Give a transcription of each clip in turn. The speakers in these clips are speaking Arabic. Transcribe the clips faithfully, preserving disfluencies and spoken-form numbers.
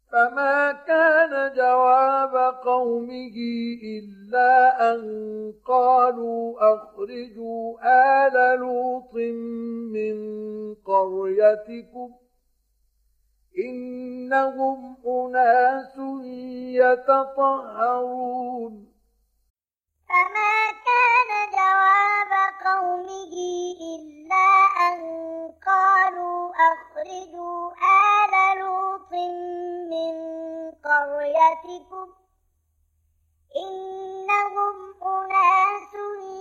فما كان جواب قومه إلا أن قالوا أخرجوا آل لوط من قريتكم إنهم أناس يتطهرون. فما كان جواب قومه إلا أن قالوا أخرجوا آل لوط من قريتكم إنهم أناس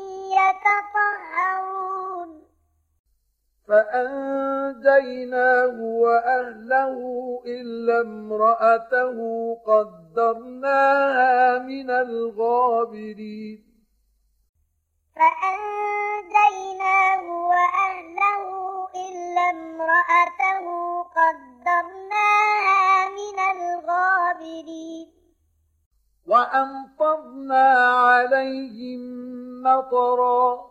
يتطهرون. فأنجيناه وأهله إلا امرأته قدرناها من الغابرين. فأنجيناه وأهله إلا امرأته قدرناها من الغابرين. وأمطرنا عليهم مطرا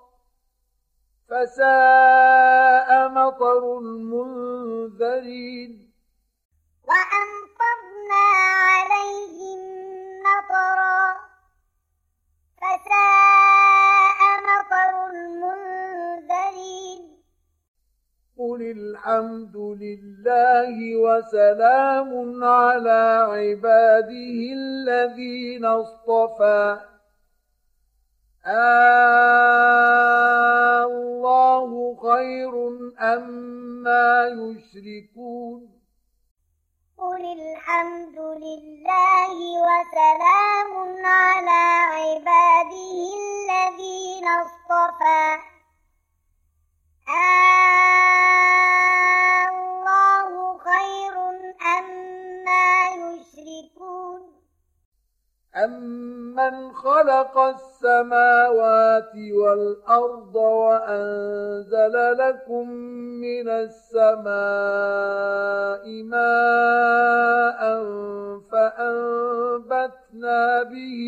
فساء مطر المنذرين. وأمطرنا عليهم مطرا فساء مطر المنذرين. قل الحمد لله وسلام على عباده الذين اصطفى الله خير أما يشركون. قل الحمد لله وسلام على عباده الذين اصطفى الله خير أما يشركون. أمن خلق السماوات والأرض وأنزل لكم من السماء ماء فأنبتنا به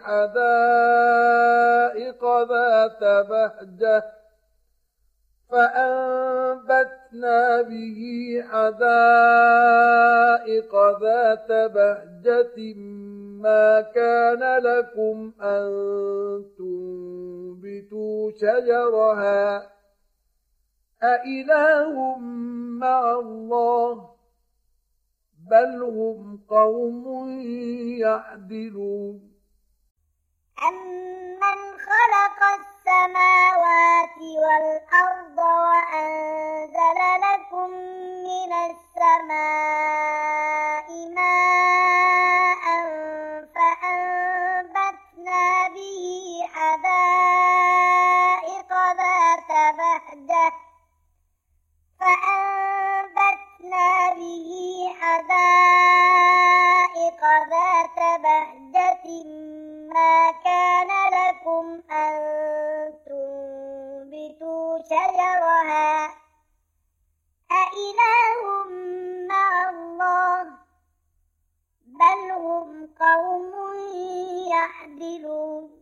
حدائق ذات بهجة فأنبتنا به حدائق ذات بهجة ما كان لكم أن تنبتوا شجرها أإله مع الله بل هم قوم يعدلون. أمن خلق السماوات والأرض وأنزل لكم من السماء ماء فأنبتنا به حدائق ذات بهجة فأنبتنا به حدائق ذات بهجة ما كان لكم أن تنبتوا شجرها أإله مع الله بل هم قوم يعدلون.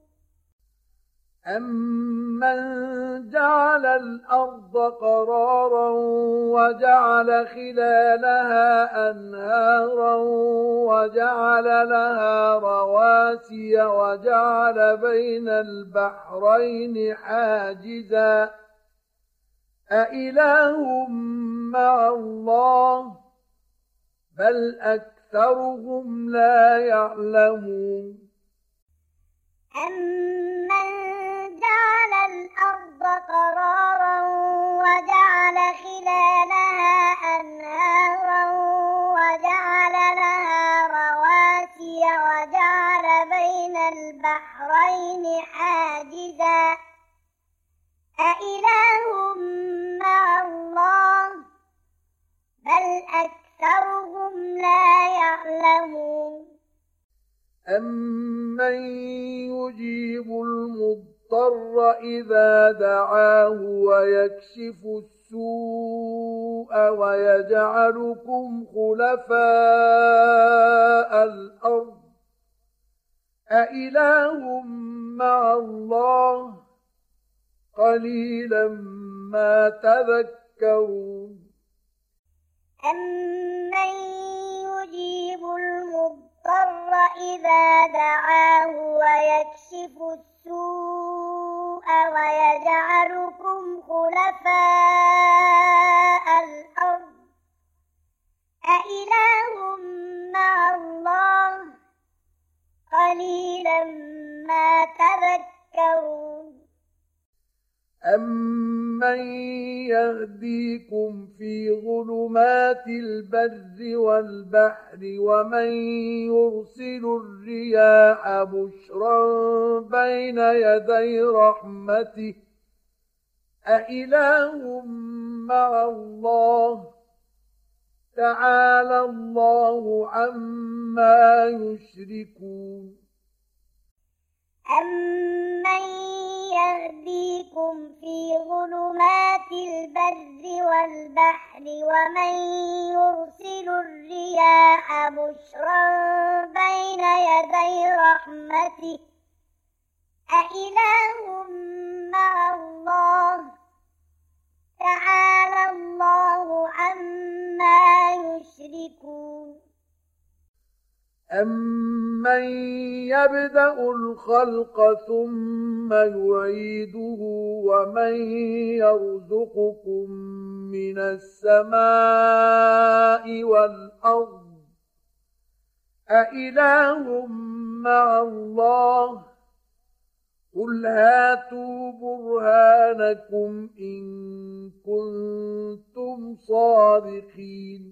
أمن جعل الأرض قرارا وجعل خلالها أنهارا وجعل لها رواسي وجعل بين البحرين حاجزا أإله مع الله بل أكثرهم لا يعلمون. أمن جعل الأرض قرارا وجعل خلالها أنهارا وجعل لها رواسي وجعل بين البحرين حاجزا أإله مع الله بل أكثرهم لا يعلمون. أمن يجيب المضطر إذا دعاه ويكشف السوء ويجعلكم خلفاء الأرض أإله مع الله قليلا ما تذكرون. أمن يجيب إذا دعاه ويكشف السوء ويجعلكم خلفاء الأرض أإله مع الله قليلا ما تذكرون أَمَّن يَهْدِيكُمْ فِي ظُلُمَاتِ الْبَرِّ وَالْبَحْرِ وَمَن يُرْسِلُ الرِّيَاحَ بُشْرًا بَيْنَ يَدَيْ رَحْمَتِهِ أَإِلَٰهٌ مَّعَ اللَّهِ تَعَالَى اللَّهُ عَمَّا يُشْرِكُونَ أَمَّن يَهْدِيكُمْ فِي ظُلُمَاتِ الْبَرِّ وَالْبَحْرِ وَمَن يُرْسِلُ الرِّيَاحَ بُشْرًا بَيْنَ يَدَيْ رَحْمَتِهِ أَإِلَٰهٌ مَّعَ اللَّهِ تَعَالَى اللَّهُ عَمَّا يُشْرِكُونَ أَمَّن يَبْدَأُ الْخَلْقَ ثُمَّ يُعِيدُهُ وَمَن يَرْزُقُكُم مِّنَ السَّمَاءِ وَالْأَرْضِ أَإِلَٰهٌ مَّعَ اللَّهِ قُلْ هَاتُوا بُرْهَانَكُمْ إِن كُنتُمْ صَادِقِينَ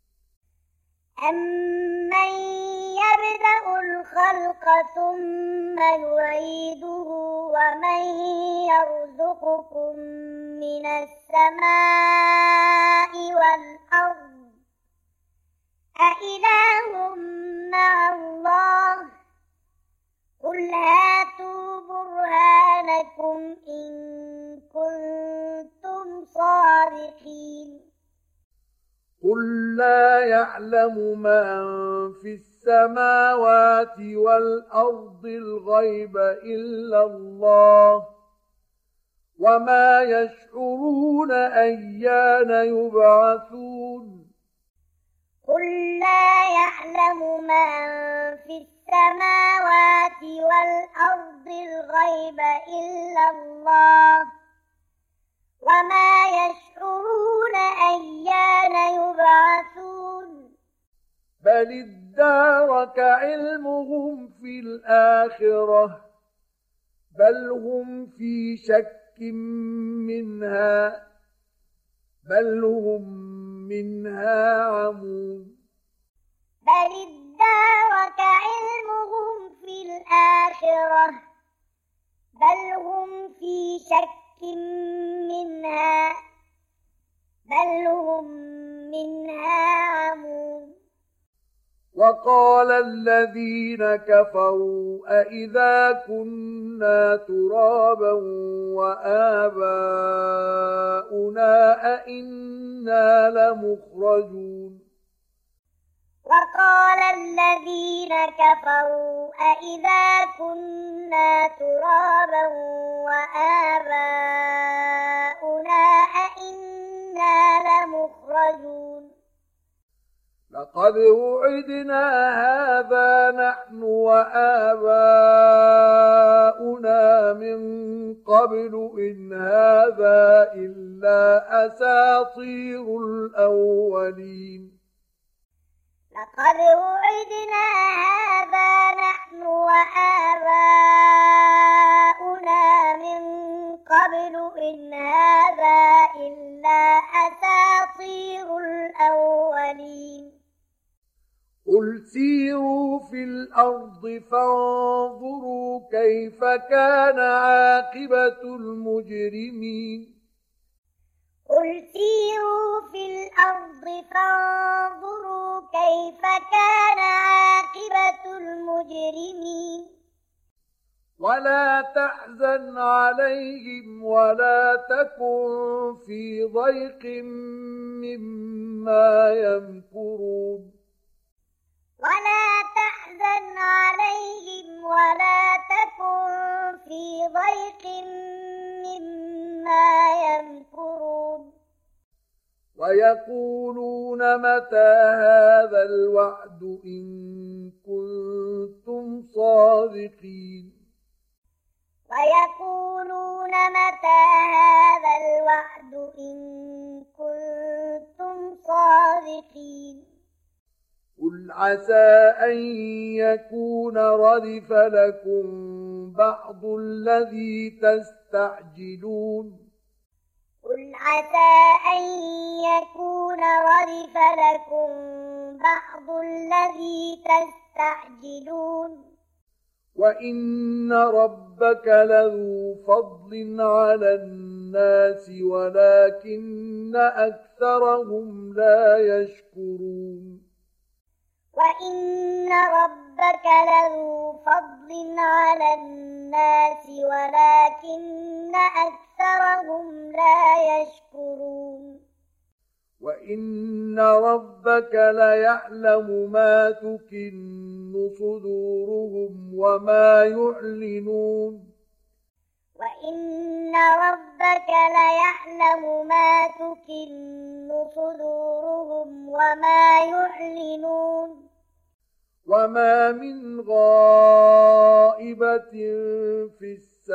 أَمَّن يَبْدَأُ الْخَلْقَ ثُمَّ يُعِيدُهُ وَمَن يَرْزُقُكُم مِّنَ السَّمَاءِ وَالْأَرْضِ أَإِلَٰهٌ مَّعَ اللَّهِ قُلْ هَاتُوا بُرْهَانَكُمْ إِن كُنتُمْ صَادِقِينَ قُل لَّا يَعْلَمُ مَن فِي السَّمَاوَاتِ وَالْأَرْضِ الْغَيْبَ إِلَّا اللَّهُ وَمَا يَشْعُرُونَ أَيَّانَ يُبْعَثُونَ قُل لَّا يَعْلَمُ مَن فِي السَّمَاوَاتِ وَالْأَرْضِ الْغَيْبَ إِلَّا اللَّهُ وَمَا يَشْعُرُونَ أَيَّانَ يُبْعَثُونَ بَلِ ادَّارَكَ عِلْمُهُمْ فِي الْآخِرَةِ بَلْ هُمْ فِي شَكٍّ مِّنْهَا بَلْ هُمْ مِنْهَا عَمُونَ بَلِ ادَّارَكَ عِلْمُهُمْ فِي الْآخِرَةِ بَلْ هُمْ فِي شَكٍّ مِّنْهَا بَلْ هُمْ مِنْهَا عَمُونَ وَقَالَ الَّذِينَ كَفَرُوا أَإِذَا كُنَّا تُرَابًا وَآبَاؤُنَا أَإِنَّا لَمُخْرَجُونَ وَقَالَ الَّذِينَ كَفَرُوا أَإِذَا كُنَّا تُرَابًا وَآبَاؤُنَا أَإِنَّا لَمُخْرَجُونَ لَقَدْ وُعِدْنَا هَٰذَا نَحْنُ وَآبَاؤُنَا مِن قَبْلُ إِنْ هَٰذَا إِلَّا أَسَاطِيرُ الْأَوَّلِينَ لَقَدْ وُعِدْنَا هَٰذَا نَحْنُ وَآبَاؤُنَا مِن قَبْلُ إِنْ هَٰذَا إِلَّا أَسَاطِيرُ الْأَوَّلِينَ قُلْ سِيرُوا فِي الْأَرْضِ فَانظُرُوا كَيْفَ كَانَ عَاقِبَةُ الْمُجْرِمِينَ قُلْ سِيرُوا فِي الْأَرْضِ فَانظُرُوا كَيْفَ كَانَ عَاقِبَةُ الْمُجْرِمِينَ وَلَا تَحْزَنْ عَلَيْهِمْ وَلَا تَكُنْ فِي ضَيْقٍ مِّمَّا يَمْكُرُونَ وَلَا تَحْزَنْ عَلَيْهِمْ وَلَا تَكُنْ فِي ضَيْقٍ مِّمَّا يَمْكُرُونَ وَيَقُولُونَ مَتَىٰ هَٰذَا الْوَعْدُ إِن كُنتُمْ صادقين ويقولون متى هذا الوعد إن كنتم صادقين قل عسى أن يكون ردف لكم بعض الذي تستعجلون قل عسى أن يكون ردف لكم بعض الذي تستعجلون وإن ربك لذو فضل على الناس ولكن أكثرهم لا يشكرون وإن ربك لذو فضل على الناس ولكن أكثرهم لا يشكرون وإن ربك ليعلم ما تكن صدورهم وما يعلنون وإن ربك ليعلم ما تكن صدورهم وما يعلنون وما من غائبة في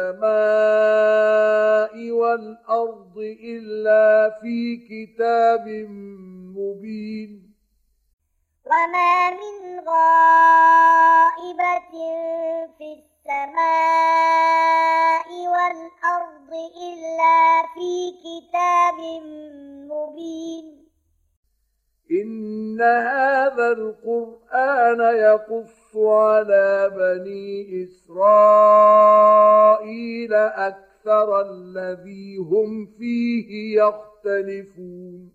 السماء والأرض إلا في كتاب مبين وما من غائبة في السماء والأرض إلا في كتاب مبين إن هذا القرآن يقص على بني إسرائيل أكثر الذي هم فيه يختلفون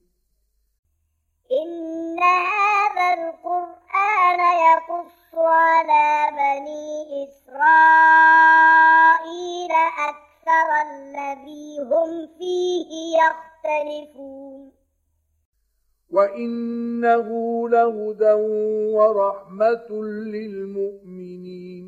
إن هذا القرآن يقص على بني إسرائيل أكثر الذي هم فيه يختلفون وإنه لهدى ورحمة للمؤمنين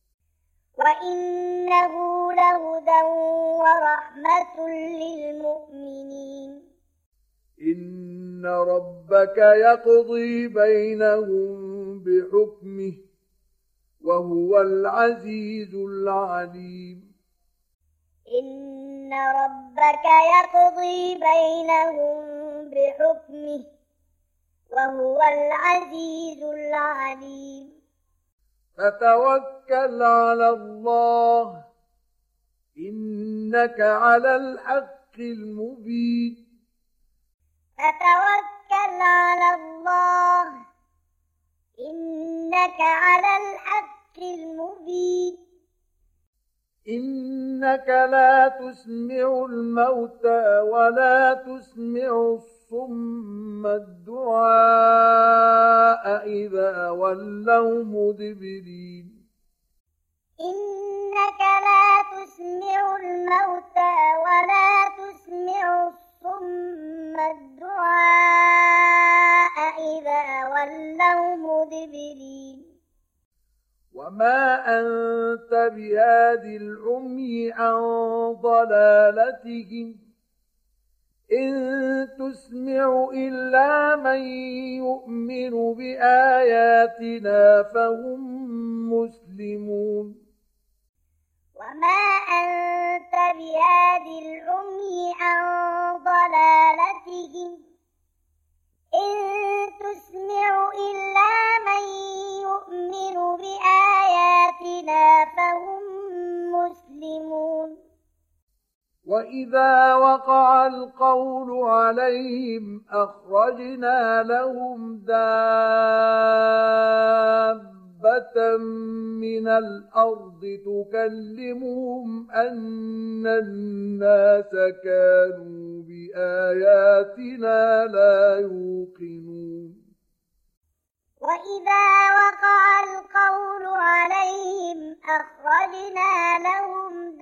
وإنه لهدى ورحمة للمؤمنين إن ربك يقضي بينهم بحكمه وهو العزيز العليم إن ربك يقضي بينهم بحكمه وهو العزيز العليم فتوكل على الله إنك على الحق المبين فتوكل على الله إنك على الحق المبين إنك لا تسمع الموتى ولا تسمع الصم الدعاء إذا ولوا مدبرين إنك لا تسمع الموتى ولا تسمع الصم الدعاء إذا ولوا مدبرين وما أنت بهاد العمي عن ضلالتهم إن تسمع إلا من يؤمن بآياتنا فهم مسلمون وما أنت بهاد العمي عن ضلالتهم إن تسمع إلا من يؤمن بآياتنا فهم مسلمون وإذا وقع القول عليهم أخرجنا لهم دابة من الأرض تكلمهم أن الناس كانوا بآياتنا لا يوقنون وإذا وقع القول عليهم أخرجنا لهم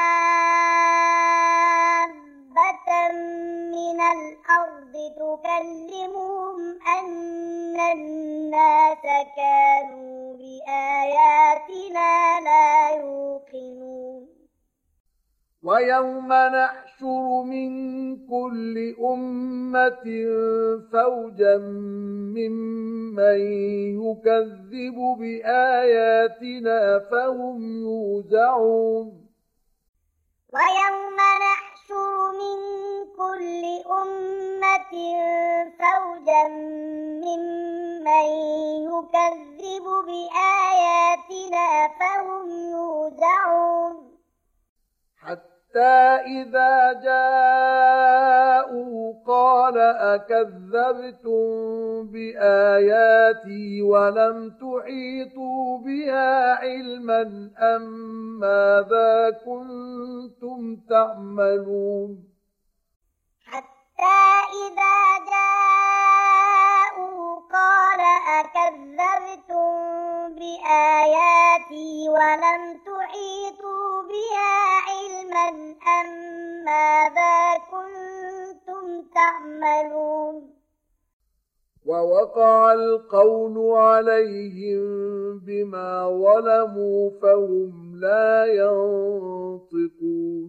دابة من الأرض تكلمهم أن الناس كانوا بآياتنا لا يوقنون ويوم نحشر من كل أمة فوجا ممن يكذب بآياتنا فهم يوزعون ويوم نحشر من كل أمة فوجا ممن يكذب بآياتنا فهم يوزعون حتى إذا جاءوا قال أكذبتم بآياتي ولم تحيطوا بها علما أم ماذا كنتم تعملون حتى إذا جاءوا قال أكذبتم بآياتي ولم تحيطوا بها علما أم ماذا كنتم تعملون ووقع القول عليهم بما ظلموا فهم لا ينطقون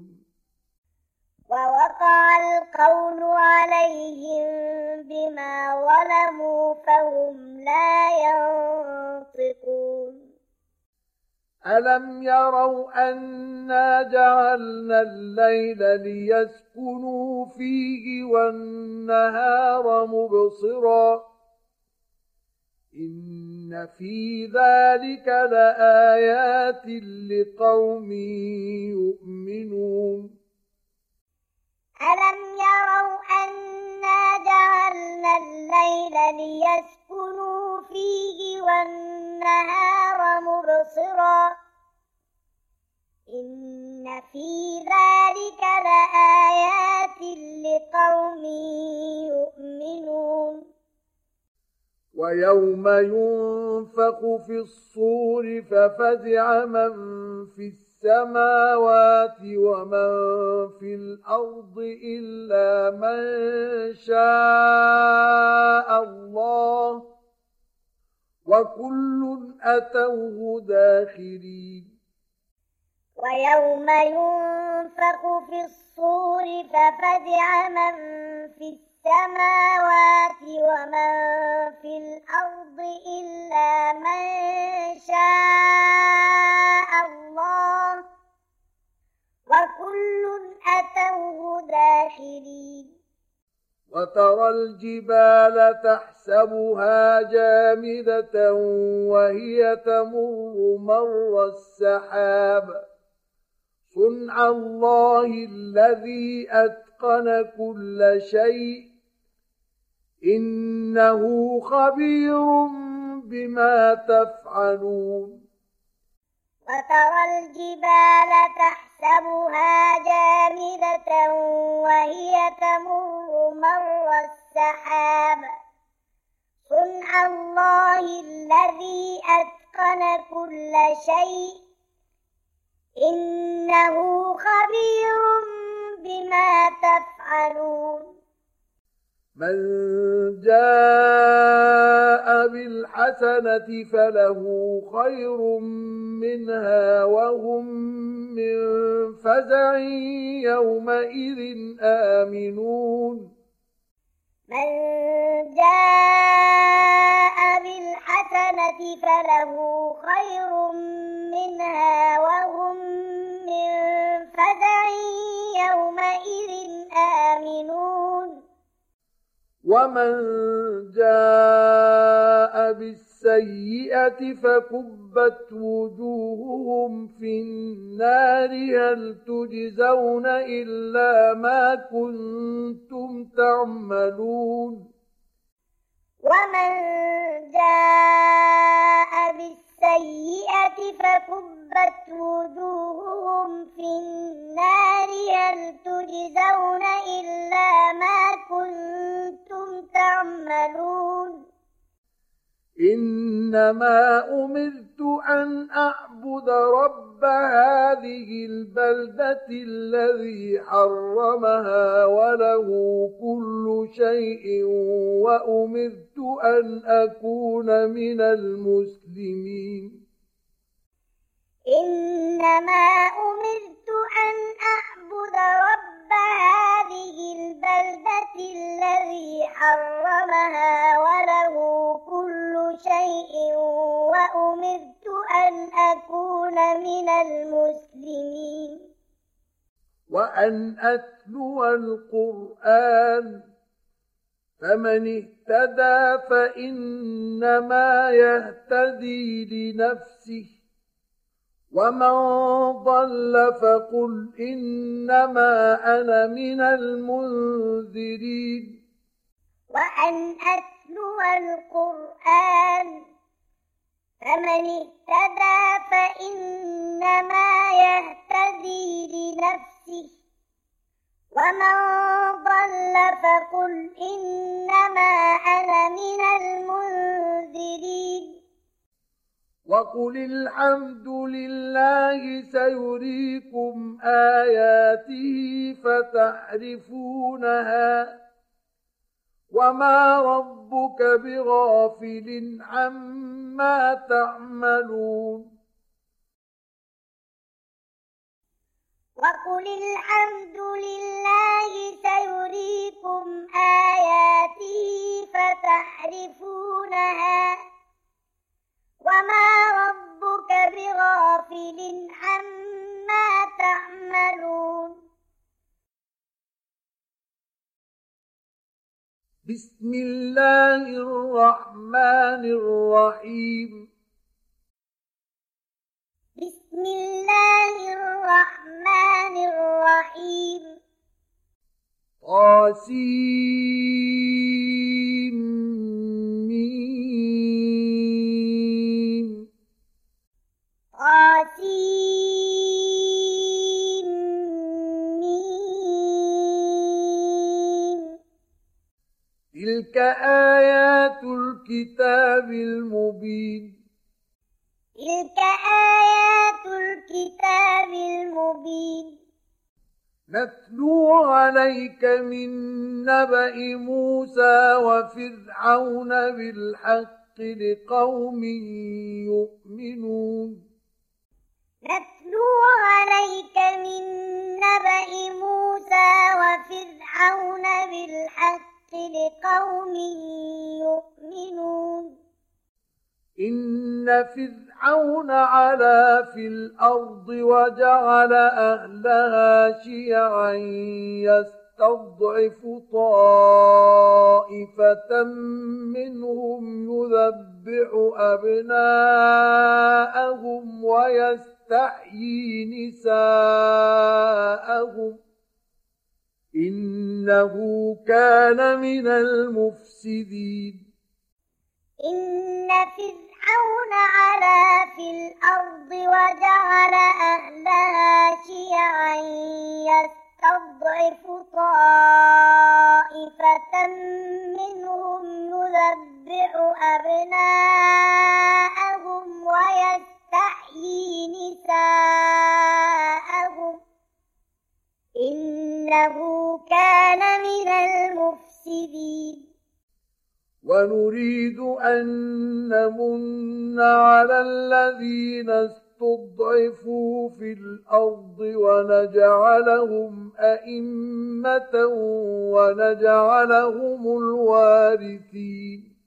ووقع القول عليهم بما ظلموا فهم لا ينطقون ألم يروا أنا جعلنا الليل ليسكنوا فيه والنهار مبصرا إن في ذلك لآيات لقوم يؤمنون ألم يروا أنا جعلنا الليل ليسكنوا فيه والنهار مبصرا إن في ذلك لآيات لقوم يؤمنون ويوم ينفخ في الصور ففزع من في السماوات ومن في الأرض إلا من شاء الله وكل أتوه داخرين ويوم ينفخ في الصور ففزع من في السماوات ومن في الأرض إلا من شاء الله وكل أتوه داخرين وترى الجبال تحسبها جامدة وهي تمر مر السحاب صنع الله الذي أتقن كل شيء إنه خبير بما تفعلون وترى الجبال تحسبها جامدة وهي تمر مر السحاب صنع الله الذي أتقن كل شيء إنه خبير بما تفعلون من جاء بالحسنة فله خير منها وهم من فزع يومئذ آمنون من جاء بالحسنة فله خير منها وهم من فزع يومئذ آمنون ومن جاء بالسيئة فكبت وجوههم في النار هل تجزون إلا ما كنتم تعملون ومن جاء بالسيئة فكبت وجوههم في النار هل تجزون إلا ما كنتم تعملون إنما أمرت أن أعبد رب هذه البلدة الذي حرمها وله كل شيء وأمرت أن أكون من المسلمين إنما أمرت أن أعبد أعبد رب هذه البلدة الذي حرمها وله كل شيء وأمرت أن أكون من المسلمين وأن أتلو القرآن فمن اهتدى فإنما يهتدي لنفسه ومن ضل فقل إنما أنا من المنذرين وأن أتلو القرآن فمن اهتدى فإنما يهتدي لنفسه ومن ضل فقل إنما أنا من المنذرين وقل الحمد لله سيريكم آياته فتعرفونها وما ربك بغافل عما تعملون وقل الحمد لله سيريكم آياته فتعرفونها وما ربك بغافل عما تعملون بسم الله الرحمن الرحيم بسم الله الرحمن الرحيم طاسيم ميم طاسيم ميم تلك آيات الكتاب المبين تلك آيات الكتاب المبين نتلو عليك من نبأ موسى وفرعون بالحق لقوم يؤمنون نتلو عليك من نبأ موسى وفرعون بالحق لقوم يؤمنون إن فرعون علا في الأرض وجعل أهلها شيعا يستضعف طائفة منهم يذبح أبناءهم ويستحيي نساءهم إنه كان من المفسدين إن فرعون علا في الأرض وجعل أهلها شيعا يستضعف طائفة منهم يذبح أبناءهم ويستحيي نساءهم إنه كان من المفسدين ونريد أن نمن على الذين استضعفوا في الأرض ونجعلهم أئمة ونجعلهم الوارثين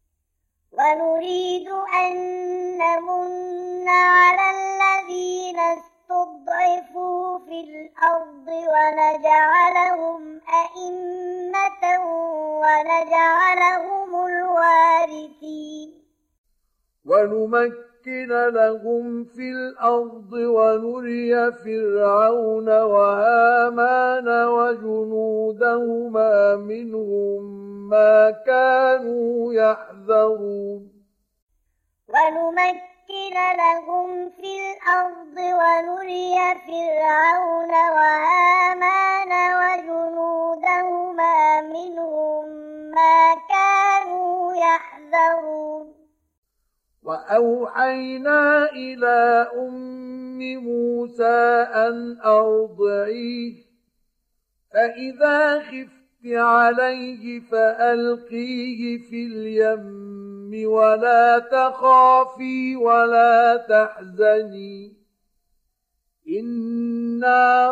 ونريد أن نمن على الذين استضعفوا في الأرض ونجعلهم أئمة ونجعلهم الوارثين ونمكن لهم في الأرض ونري فرعون وهامان وجنودهما منهم ما كانوا يحذرون ونمكن لهم في الأرض ونري فرعون وهامان وجنودهما منهم ما كانوا يحذرون وأوحينا إلى أم موسى أن أرضعيه فإذا خفت عليه فألقيه في اليم ولا تخافي ولا تحزني إنا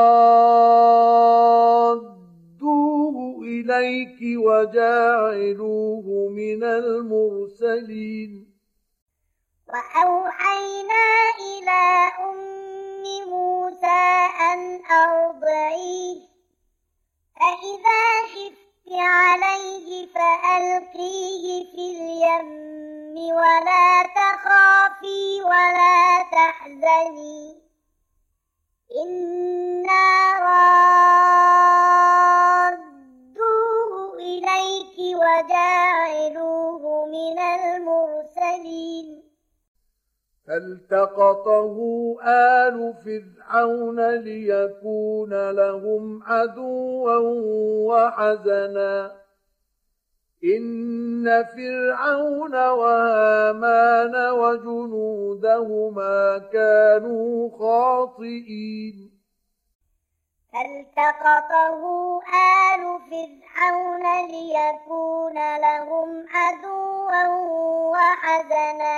رادوه إليك وجاعلوه من المرسلين وأوحينا إلى أم موسى أن أرضعيه فإذا خفت عليه فألقيه في اليم ولا تخافي ولا تحزني إنا رادوه إليك وجاعلوه من المرسلين فالتقطه آل فرعون ليكون لهم عدوا وحزنا إن فرعون وهامان وجنودهما كانوا خاطئين فالتقطه آل فرعون ليكون لهم عدوا وحزنا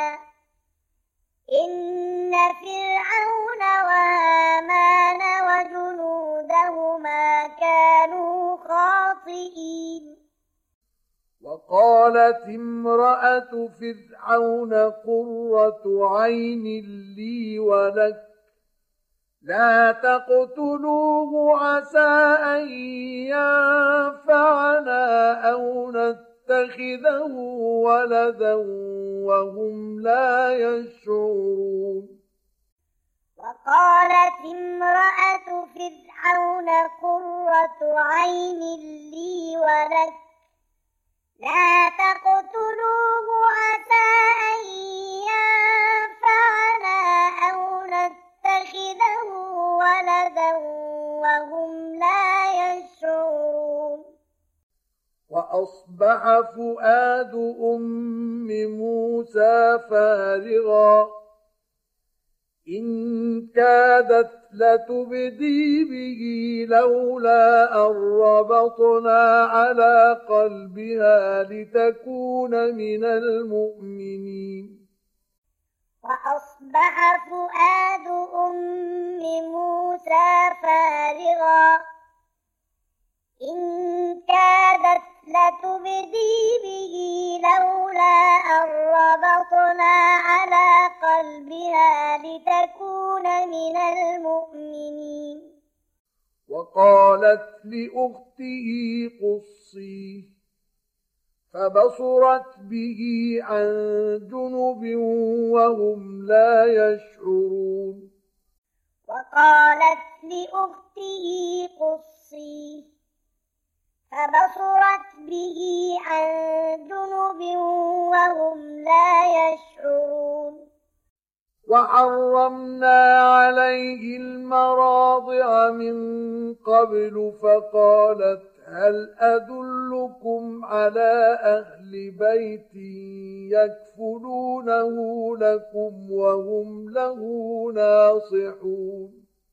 إن فرعون وهامان وجنودهما كانوا خاطئين وقالت امرأة فرعون قرة عين لي ولك لا تقتلوه عسى أن ينفعنا أو نتخذه ولدا وهم لا يشعرون وقالت امرأة فرعون قرة عين لي ولك لا تقتلوه عسى أن ينفعنا أو نتخذه ولدا وهم لا يشعرون وأصبح فؤاد أم موسى فارغا إن كادت لتبدي به لولا أن ربطنا على قلبها لتكون من المؤمنين وأصبح فؤاد أم موسى فارغا إن كادت لتبدي به لولا أن ربطنا على قلبها لتكون من المؤمنين وقالت لأخته قصيه فبصرت به عن جنب وهم لا يشعرون وقالت لأخته قصيه فبصرت به عن جنب وهم لا يشعرون وحرمنا عليه المراضع من قبل فقالت هل أدلكم على أهل بيت يكفلونه لكم وهم له ناصحون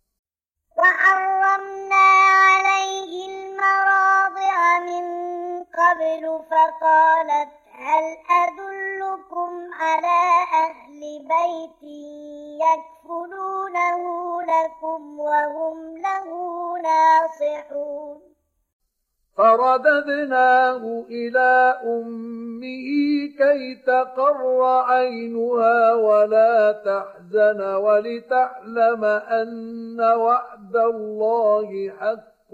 وحرمنا عليه المراضع من قبل فقالت هل أدلكم على أهل بيت يكفلونه لكم وهم له ناصحون فرددناه إلى أمه كي تقر عينها ولا تحزن ولتعلم أن وعد الله حق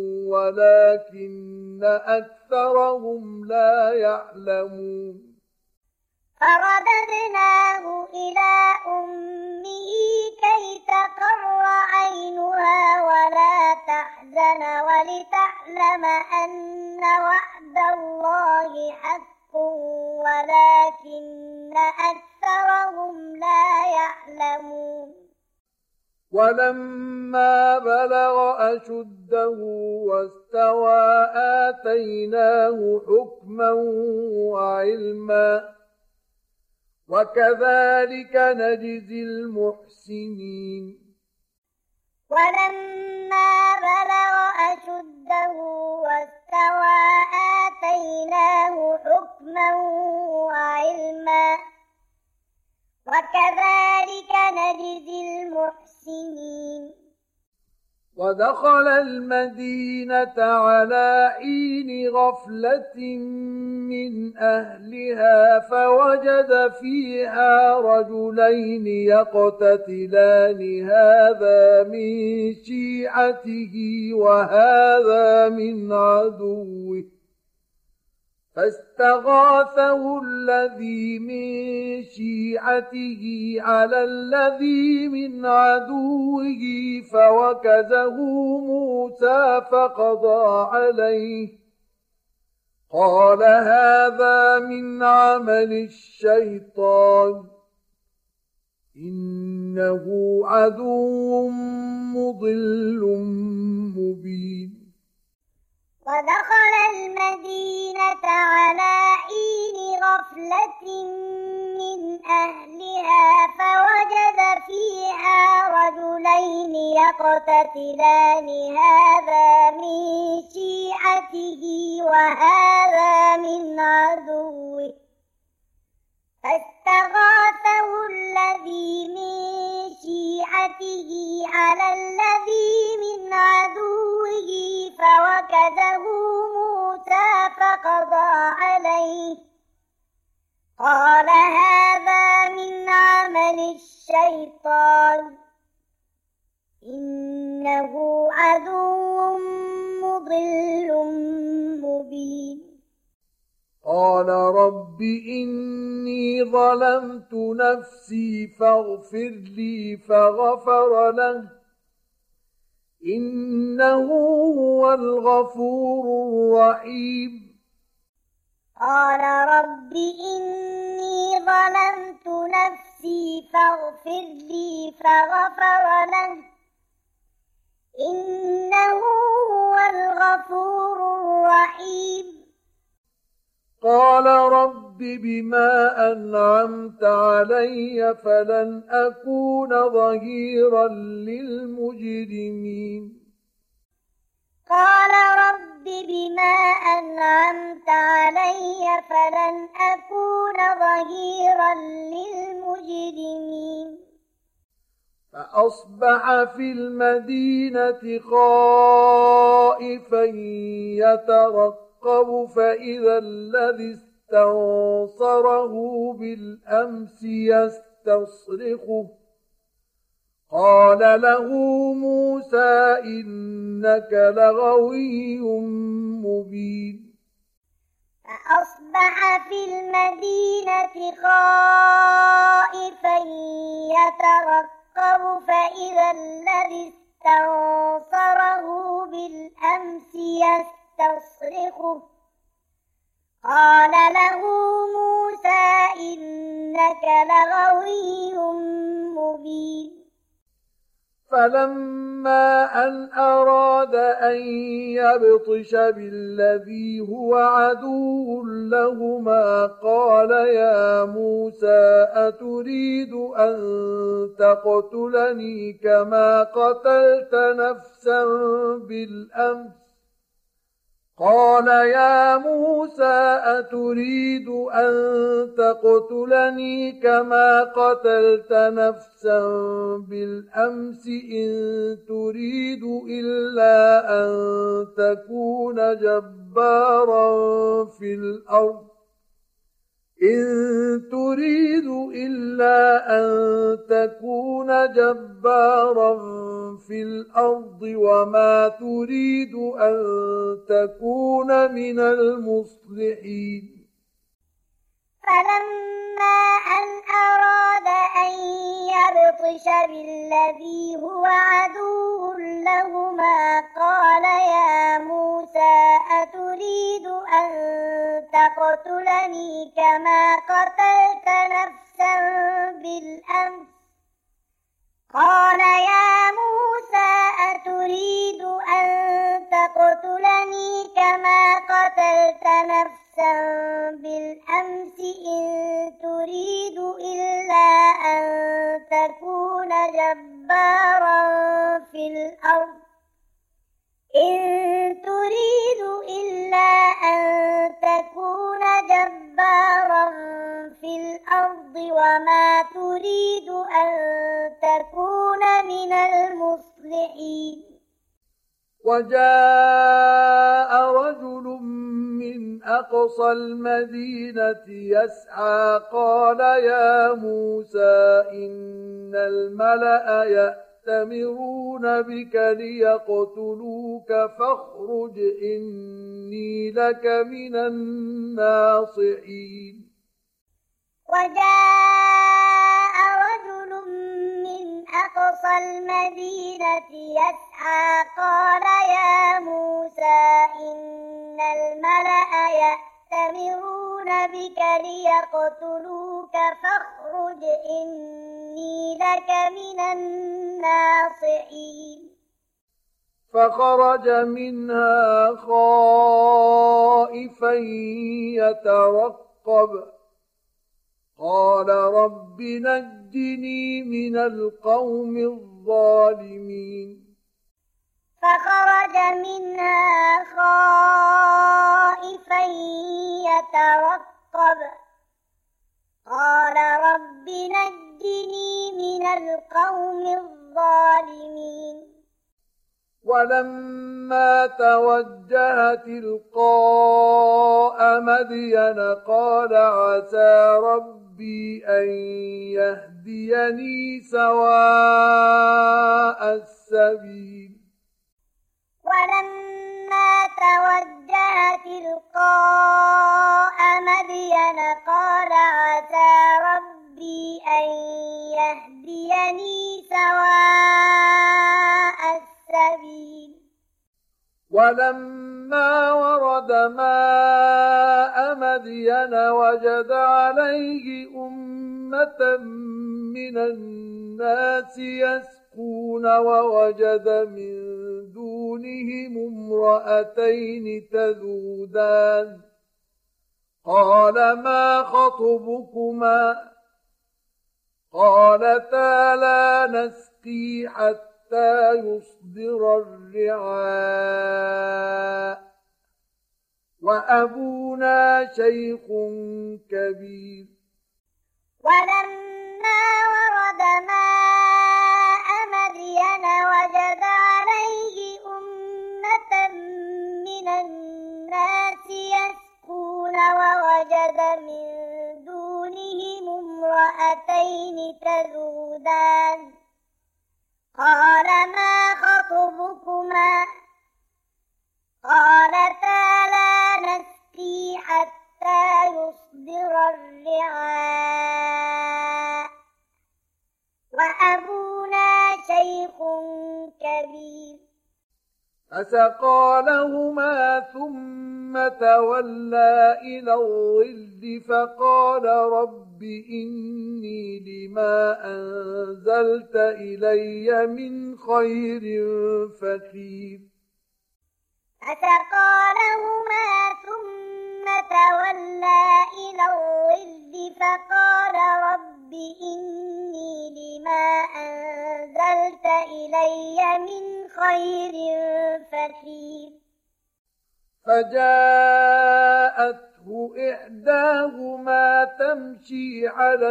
ولكن أكثرهم لا يعلمون فرددناه إلى أمه كي تقر عينها ولا تحزن ولتعلم أن وعد الله حق ولكن أكثرهم لا يعلمون ولما بلغ أشده واستوى آتيناه حكما وعلما وكذلك نجزي المحسنين ولما بلغ أشده واستوى آتيناه حكما وعلما وكذلك نجزي نجزي المحسنين ودخل المدينة على حين غفلة من أهلها فوجد فيها رجلين يقتتلان هذا من شيعته وهذا من عدوه فاستغاثه الذي من شيعته على الذي من عدوه فوكزه موسى فقضى عليه قال هذا من عمل الشيطان إنه عدو مضل مبين ودخل المدينة على حين غفلة من أهلها فوجد فيها رجلين يقتتلان هذا من شيعته وهذا من عدوه فاستغاثه الذي من شيعته على الذي من عدوه فوكزه موسى فقضى عليه قال هذا من عمل الشيطان إنه عدو مضل مبين قال رب إني ظلمت نفسي فاغفر لي فغفر له إنه هو الغفور الرحيم قال رب إني ظلمت نفسي فاغفر لي فغفر له إنه هو الغفور الرحيم قال رب بما أنعمت علي فلن أكون ظهيرا للمجرمين قال رب بما أنعمت علي فلن أكون ظهيرا للمجرمين فأصبح في المدينة خائفا يترقب فإذا الذي استنصره بالأمس يستصرخه قال له موسى إنك لغوي مبين فأصبح في المدينة خائفا يترقب فإذا الذي استنصره بالأمس يستصرخه قال له موسى إنك لغوي مبين فلما أن أراد أن يبطش بالذي هو عدو لهما قال يا موسى أتريد أن تقتلني كما قتلت نفسا بالأمس قال يا موسى أتريد أن تقتلني كما قتلت نفسا بالأمس إن تريد إلا أن تكون جبارا في الأرض إن تريد إلا أن تكون جبارا في الأرض وما تريد أن تكون من المصلحين فلما أن أراد أن يبطش بالذي هو عدو لهما قال يا موسى أتريد أن تقتلني كما قتلت نفسا بالأمس قال يا موسى أتريد أن تقتلني كما قتلت نفسا بالأمس إن تريد إلا أن تكون جبارا في الأرض إن تريد إلا أن تكون جبارا في الأرض وما تريد أن وجاء رجل من أقصى المدينة يسعى قال يا موسى إن الملأ يأتمرون بك ليقتلوك فاخرج إني لك من الناصحين. وجاء رجل من أقصى المدينة يسعى قال يا موسى إن الملأ يأتمرون بك ليقتلوك فاخرج إني لك من الناصحين. فخرج منها خائفا يترقب قال رب نجني من القوم الظالمين. فخرج منها خائفا يترقب قال رب نجني من القوم الظالمين. ولما توجه تلقاء مدين قال عسى ربي أن يهديني سواء السبيل. ولما توجه تلقاء مدين قال عسى ربي أن يهديني سواء السبيل. ولما ورد ماء مدين وجد عليه أمة من الناس يسقون ووجد من دونهم امرأتين تذودان قال ما خطبكما قالتا لا نسقي حتى يصدر الرعاء وأبونا شيخ كبير. ولما ورد ماء مدين وجد عليه أمة من الناس يسقون ووجد من دونهم امرأتين تذودان قال ما خطبكما قالتا لا نسقي حتى يصدر الرعاء وأبونا شيخ كبير. فسقى لهما ثم تولى إلى الظل فقال رب إني لما أنزلت إلي من خير فقير. فسقى لهما ثم تولى إلى الظل فقال رب إني لما أنزلت إلي من خير فقير. فجاءته إحداهما تمشي على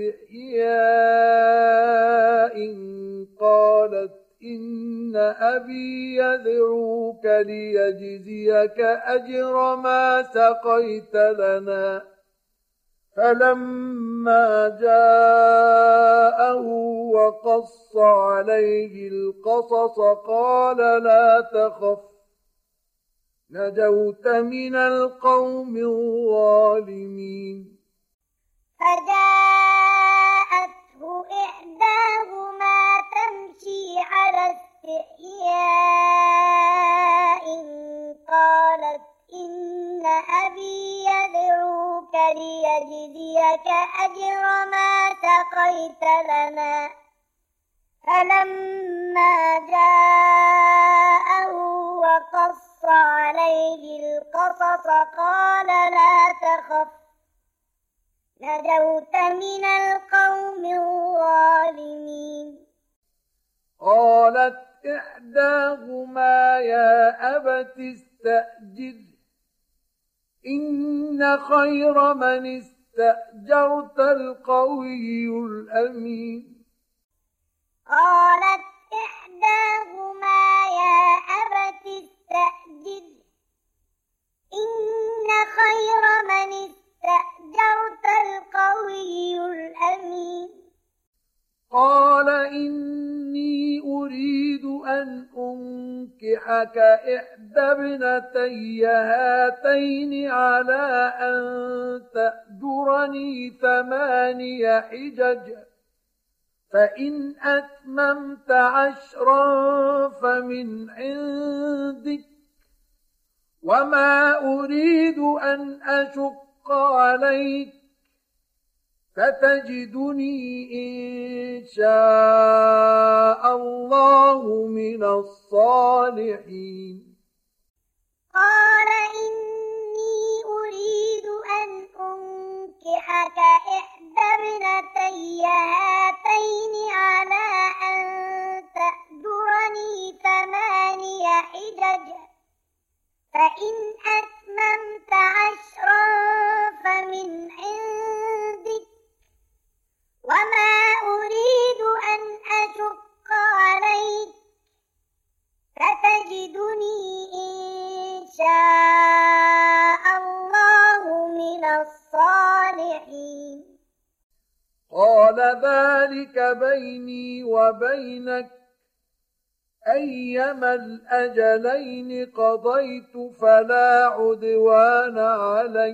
استحياء قالت إن أبي يدعوك ليجزيك أجر ما سقيت لنا. فلما جاءه وقص عليه القصص قال لا تخف نجوت من القوم الظالمين. فجاءته إحداهما تمشي على استحياء قالت إن أبي يدعوك ليجزيك أجر ما سقيت لنا. فلما جاءه وقص عليه القصص قال لا تخف نجوت من القوم الظالمين. قالت إحداهما يا أبت استأجر إن خير من استأجرت القوي الأمين. قالت إحداهما يا أبت استأجر إن خير من استأجرت القوي الأمين قال إني أريد أن أنكحك إحدى ابنتي هاتين على أن تأجرني ثماني حجج فإن أتممت عشرا فمن عندك وما أريد أن أشق عليك فتجدني إن شاء الله من الصالحين قال إني أريد أن أنكحك إحدى ابنتي هاتين على أن تأجرني ثماني حجج فإن أتممت عشرا فمن عندك وما أريد أن أشق عليك فتجدني إن شاء الله من الصالحين قال ذلك بيني وبينك أيما الأجلين قضيت فلا عدوان علي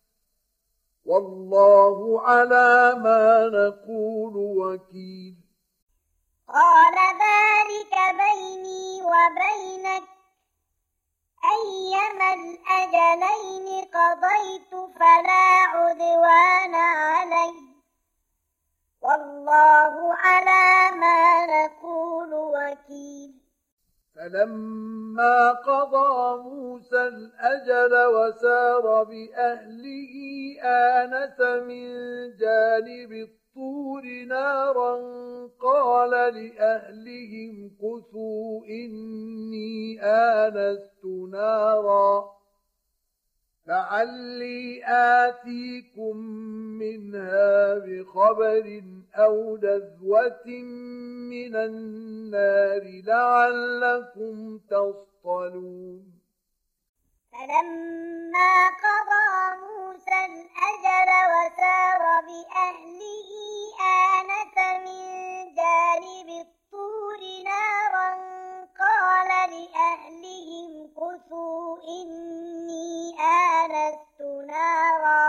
والله على ما نقول وكيل قال ذلك بيني وبينك أيما الأجلين قضيت فلا عدوان علي والله على ما نقول وكيل فلما قضى موسى الأجل وسار بأهله آنس من جانب الطور نارا قال لأهلهم كثوا إني آنست نارا لعلي آتيكم منها بخبر أو جذوة من النار لعلكم تصطلون فلما قضى موسى الأجل وسار بأهله آنس من جانب الطور نارا قال لأهلهم كثوا إني آنست نارا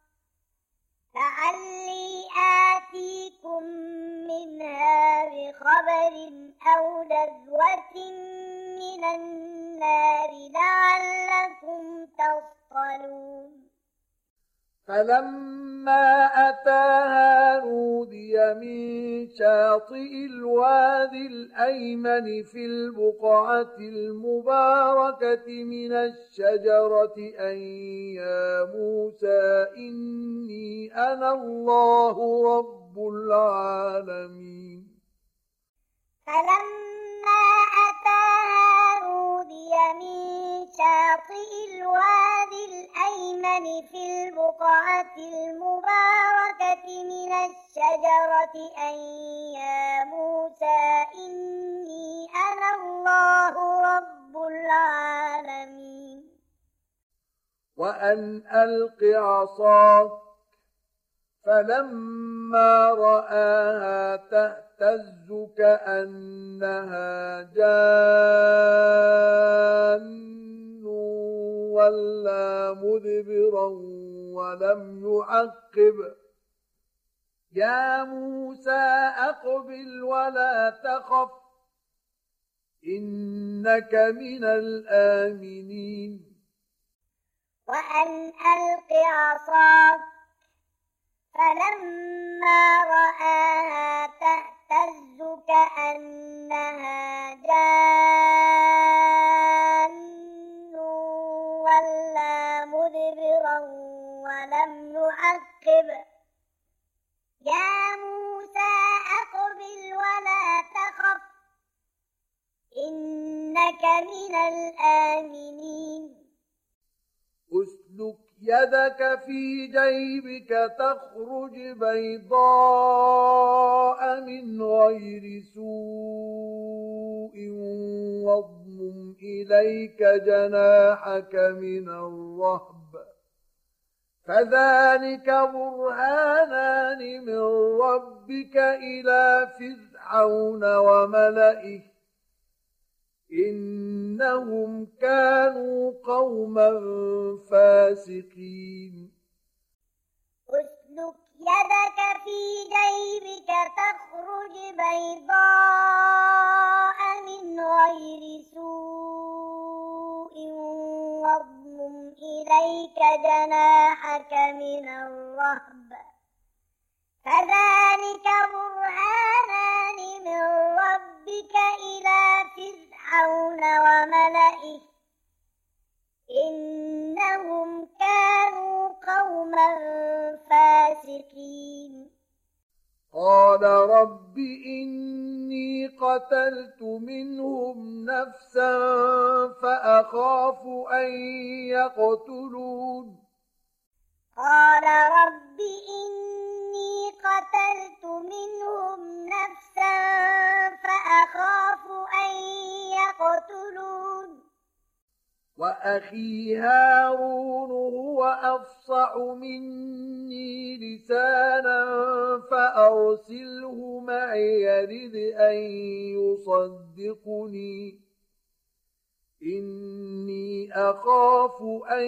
لعلي آتيكم منها بخبر أو جذوة من النار لعلكم تصطلون فلما أتاها نودي من شاطئ الوادي الأيمن في البقعة المباركة من الشجرة أن يا موسى إني أنا الله رب العالمين فلما أتاها نودي من شاطئ الوادي الأيمن في البقعة المباركة من الشجرة أن يا موسى إني أنا الله رب العالمين وأن ألق عصاك فلما رآها تهتز كأنها جان ولا مدبرا ولم يعقب يا موسى أقبل ولا تخف إنك من الآمنين وأن ألق عصاك فلما رآها تهتز كأنها جان ولا مدبرا ولم يعقب يا موسى أقبل ولا تخف إنك من الآمنين أسلك يدك في جيبك تخرج بيضاء من غير سوء واضمم واضمم إليك جناحك من الرهب فذلك برهانان من ربك إلى فرعون وملئه إنهم كانوا قوما فاسقين اسلك يدك في جيبك تخرج بيضاء من غير سوء واضمم إليك جناحك من الرهب فذلك برهانان من ربك إلى فرعون وملئه إنهم كانوا قوما فاسقين قال رب إني قتلت منهم نفسا فأخاف أن يقتلون قال رب إني قتلت منهم نفسا فأخاف أن يقتلون وأخي هارون هو أفصح مني لسانا فأرسله معي يرد أن يصدقني إني أخاف أن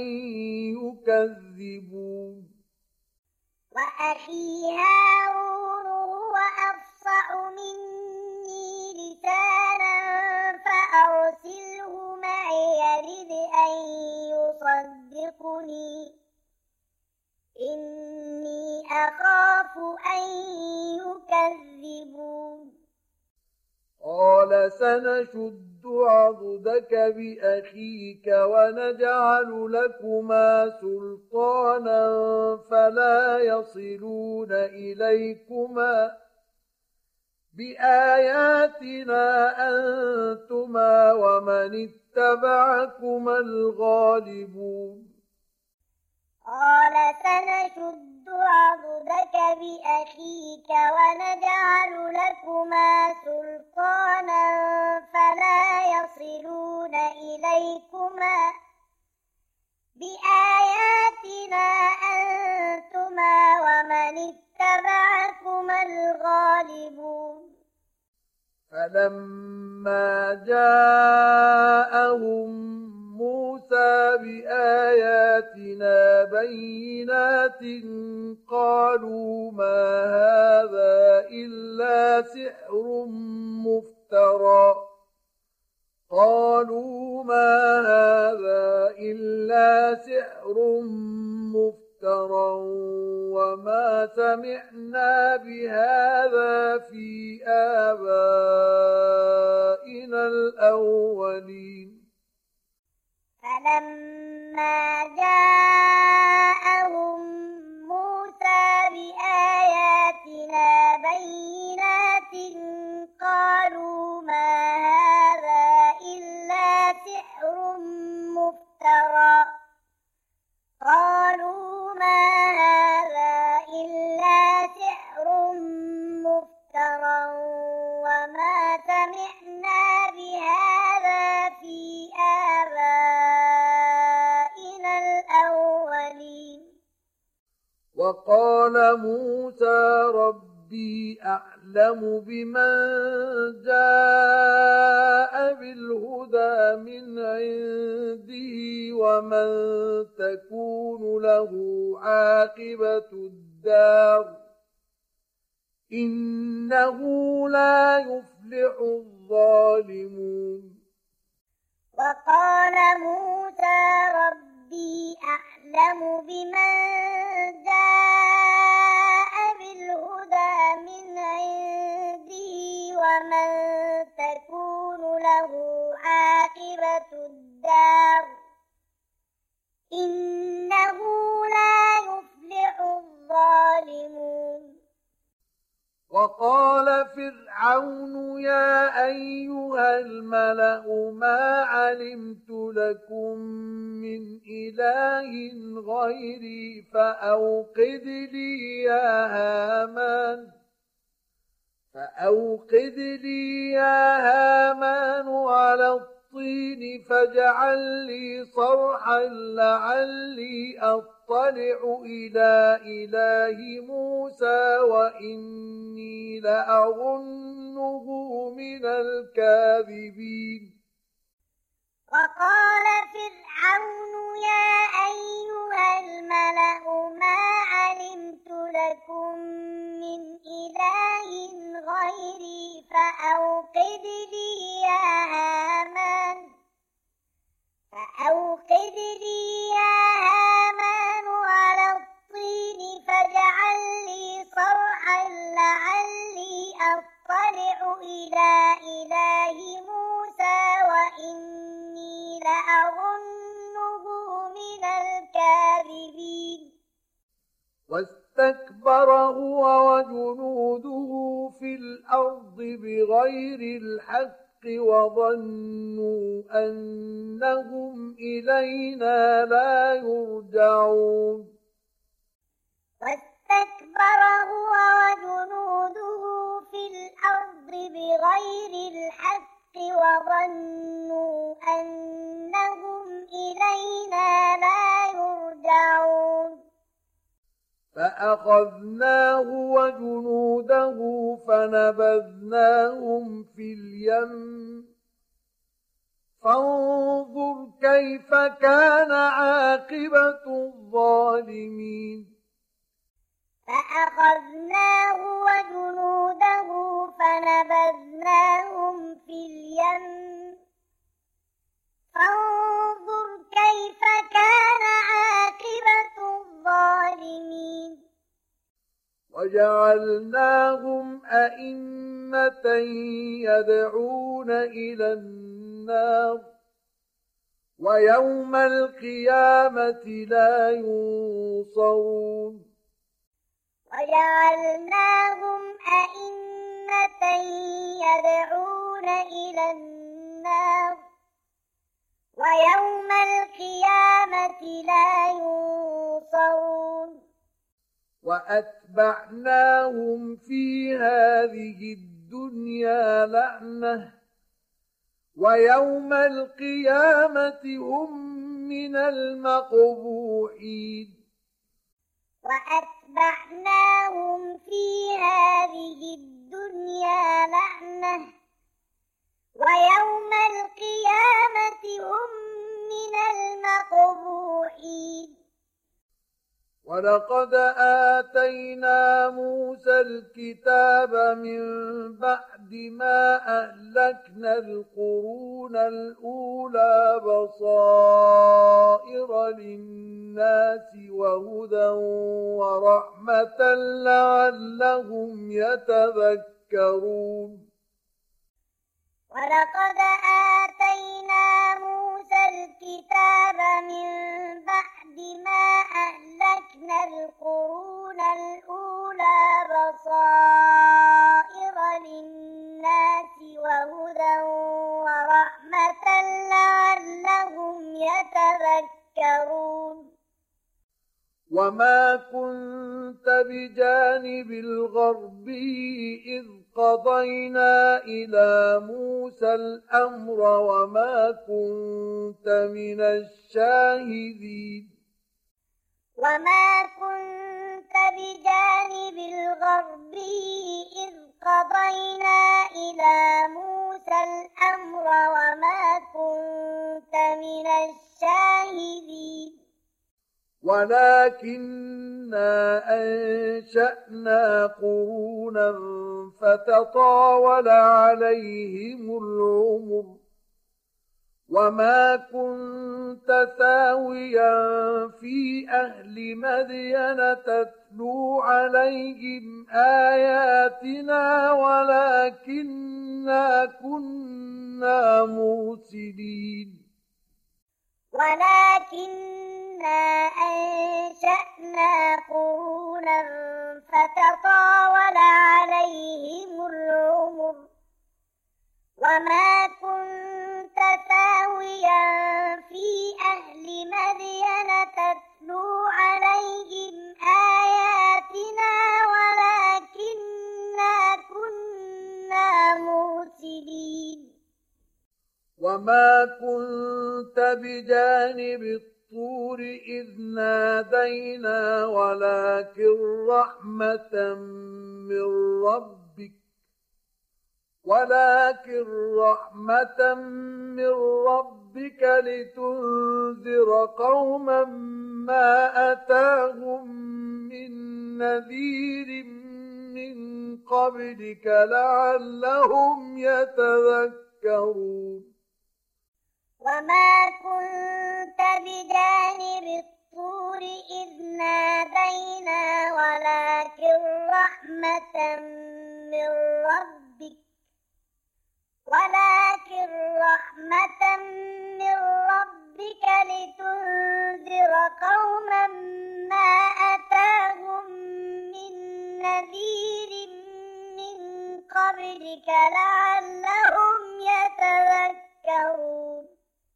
يكذبون وأخي هارون هو أفصح مني لسانا فأرسله معي يرد أن يصدقني إني أخاف أن يكذبون قال سنشد عضدك بأخيك ونجعل لكما سلطانا فلا يصلون إليكما بآياتنا أنتما ومن اتبعكما الغالبون قال سنشد عضدك بأخيك ونجعل لكما سلطانا فلا يصلون إليكما بآياتنا أنتما ومن اتبعكما الغالبون فلما جاءهم موسى بآياتنا بينات قالوا ما هذا إلا سحر مفترى قالوا ما هذا إلا سحر مفترى وما سمعنا بهذا في آبائنا الأولين فلما جاءهم موسى بآياتنا بينات قالوا ما هذا إلا سحر مفترى قالوا ما هذا إلا سحر مفترى وما سمعنا بهذا في آبائنا الأولين وقال موسى ربي أعلم بمن جاء بالهدى من عنده ومن تكون له عاقبة الدار إنه لا يفلح الظالمون وقال موسى ربي أعلم بمن جاء بالهدى من عنده ومن تكون له عاقبة الدار إنه لا يفلح الظالمون وقال فرعون يا أيها الملأ ما علمت لكم من إله غيري فأوقد لي يا هامان فأوقد لي يا هامان على الطين الطين فاجعل لي صرحا لعلي أطلع إلى إله موسى وإني لأظنه من الكاذبين وقال فرعون يا أيها الملأ ما علمت لكم من إله غيري فأوقد لي يا هامان فأوقد لي يا هامان على الطين فاجعل لي صرحا لعلي أطلع إلى إله موسى وإني لأظنه من الكاذبين واستكبر هو وجنوده في الأرض بغير الحق وظنوا أنهم إلينا لا يرجعون واستكبر هو وجنوده في الأرض بغير الحق وظنوا أنهم إلينا لا يرجعون فأخذناه وجنوده فنبذناهم في اليم فانظر كيف كان عاقبة الظالمين فأخذناه وجنوده فنبذناهم في اليم فانظر كيف كان عاقبة الظالمين وجعلناهم أئمة يدعون إلى النار ويوم القيامة لا ينصرون وجعلناهم أئمة يدعون إلى النار ويوم القيامة لا ينصرون وأتبعناهم في هذه الدنيا لعنة ويوم القيامة هم من المقبوحين وأتبعناهم في هذه الدنيا لعنة ويوم القيامة هم من المقبوحين ولقد آتينا موسى الكتاب من بعد ما أهلكنا القرون الأولى بصائر للناس وهدى ورحمة لعلهم يتذكرون ولقد آتينا موسى الكتاب من بعد ما أهلكنا القرون الأولى بصائر للناس وهدى ورحمة لعلهم يتذكرون وما كنت بجانب الغربي إذ قضينا إلى موسى الأمر وما كنت من الشاهدين وما كنت بجانب الغربي إذ قضينا إلى موسى الأمر وما كنت من الشاهدين ولكننا أنشأنا قرونا فتطاول عليهم العمر وما كنت ثاويا في أهل مدين تتلو عليهم آياتنا ولكننا كنا مرسلين ولكننا أنشأنا قرونا فتطاول عليهم العمر وما كنت ثاويا في أهل مدين تتلو عليهم آياتنا ولكننا كنا مرسلين وما كنت بجانب الطور إذ نادينا ولكن رحمة من ربك ولكن رحمة من ربك لتنذر قوما ما أتاهم من نذير من قبلك لعلهم يتذكرون وما كنت بجانب الطور إذ نادينا ولكن رحمة من ربك ولكن رحمة من ربك لتنذر قوما ما أتاهم من نذير من قبلك لعلهم يتذكرون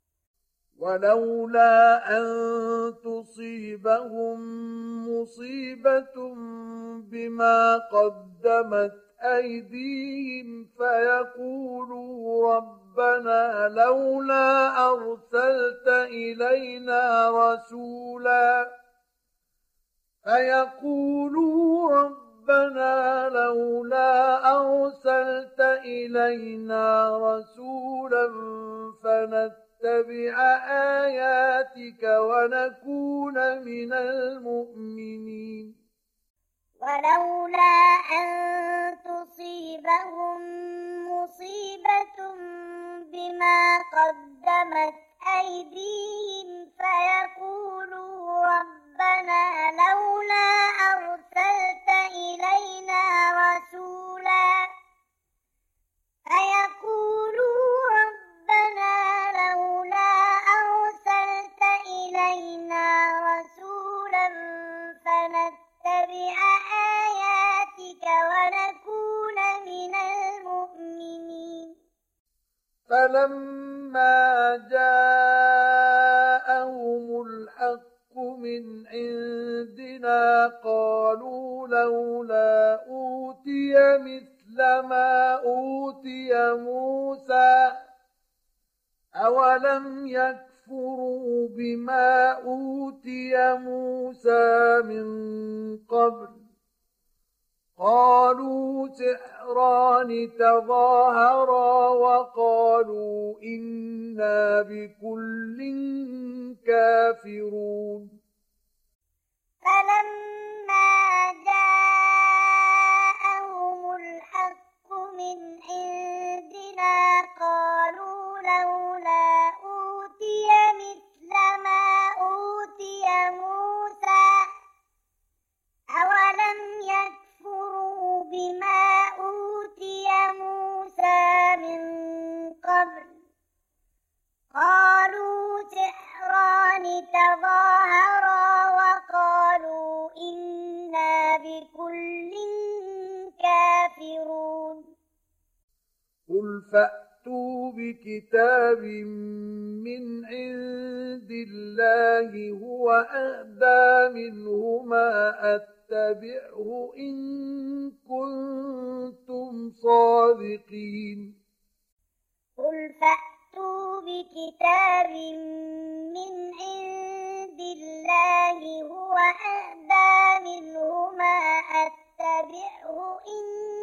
ولولا أن تصيبهم مصيبة بما قدمت أيديهم فيقولوا ربنا لولا أرسلت إلينا رسولا فيقولوا ربنا لولا أرسلت إلينا رسولا فنتبع آياتك ونكون من المؤمنين ولولا أن تصيبهم مصيبة بما قدمت أيديهم فيقولوا ربنا لولا أرسلت إلينا رسولا فيقولوا ربنا لولا أرسلت إلينا رسولا فنتبع آياتك ونكون من المؤمنين فلما جاءهم الحق من عندنا قالوا لولا أوتي مثل ما أوتي موسى أولم يكفروا بما أوتي موسى من قبل قالوا سحران تظاهرا وقالوا إنا بكل كافرون فلما جاءهم الحق من عندنا قالوا لولا أوتي مثل ما أوتي موسى أولم يكفروا بما أوتي موسى من قبل قالوا سحران تظاهرا وقالوا إنا بكل كافرون قل فأتوا بكتاب من عند الله هو أهدى منهما أتبعه إن كنتم صادقين قل فأتوا بكتاب من عند الله هو أهدى منهما أتبعه إن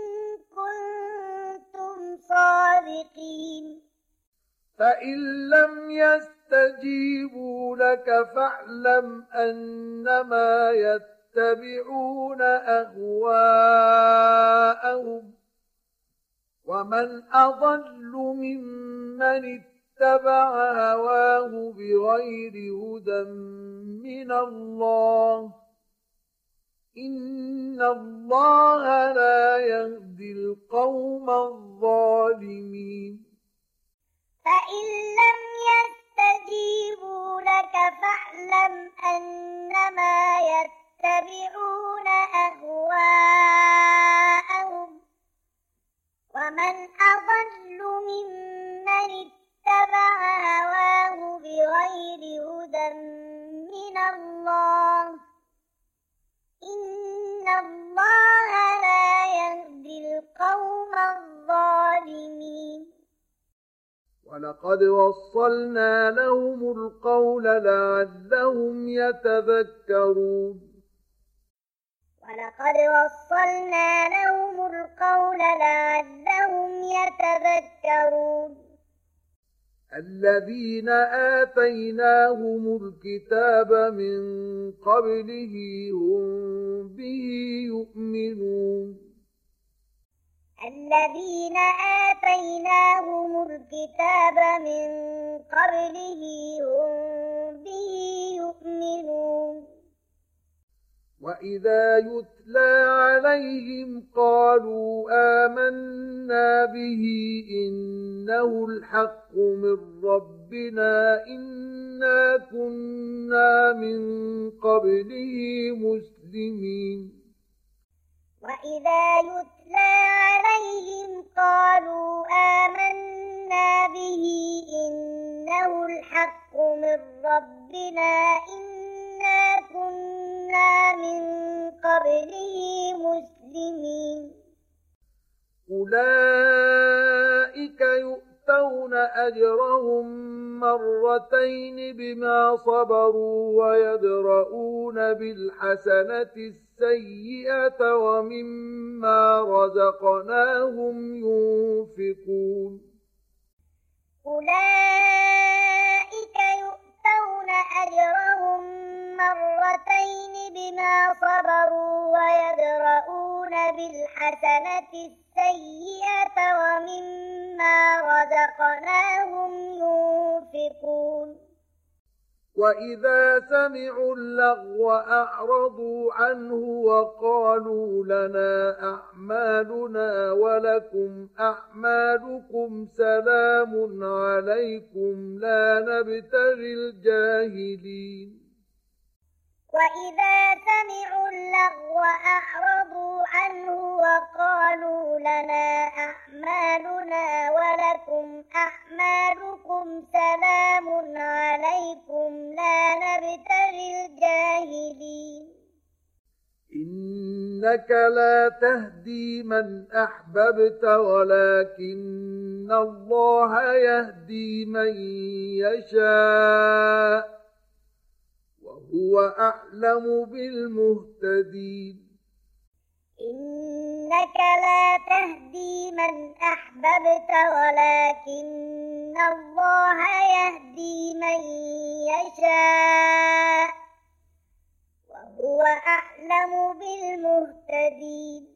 كنتم صادقين فإن لم يستجيبوا لك فاعلم أنما يتبعون أهواءهم ومن أضل ممن اتبع هواه بغير هدى من الله إن الله لا يهدي القوم الظالمين فإن لم يستجيبوا لك فاعلم أنما يتبعون أهواءهم ومن أضل ممن اتبع هواه بغير هدى من الله إن الله لا يهدي القوم الظالمين ولقد وصلنا لهم القول لعلهم يتذكرون ولقد وصلنا لهم القول لعلهم يتذكرون الذين آتيناهم الكتاب من قبله هم به يؤمنون الذين آتيناهم الكتاب من قبله هم به يؤمنون وإذا يتلى عليهم قالوا آمنا به إنه الحق من ربنا إنا كنا من قبله مسلمين وإذا يتلى عليهم قالوا آمنا به إنه الحق من ربنا إنا كنا من قبله مسلمين أولئك يؤتون أجرهم مرتين بما صبروا ويدرؤون بالحسنة السيئة ومما رزقناهم ينفقون أولئك يؤتون أجرهم مرتين بما صبروا ويدرؤون بالحسنة السيئة ومما رزقناهم ينفقون وإذا سمعوا اللغو أعرضوا عنه وقالوا لنا أعمالنا ولكم أعمالكم سلام عليكم لا نبتغي الجاهلين وإذا سمعوا اللغو أعرضوا عنه وقالوا لنا أعمالنا ولكم أعمالكم سلام عليكم لا نبتغي الجاهلين إنك لا تهدي من أحببت ولكن الله يهدي من يشاء وهو أعلم بالمهتدين إنك لا تهدي من أحببت ولكن الله يهدي من يشاء وهو أعلم بالمهتدين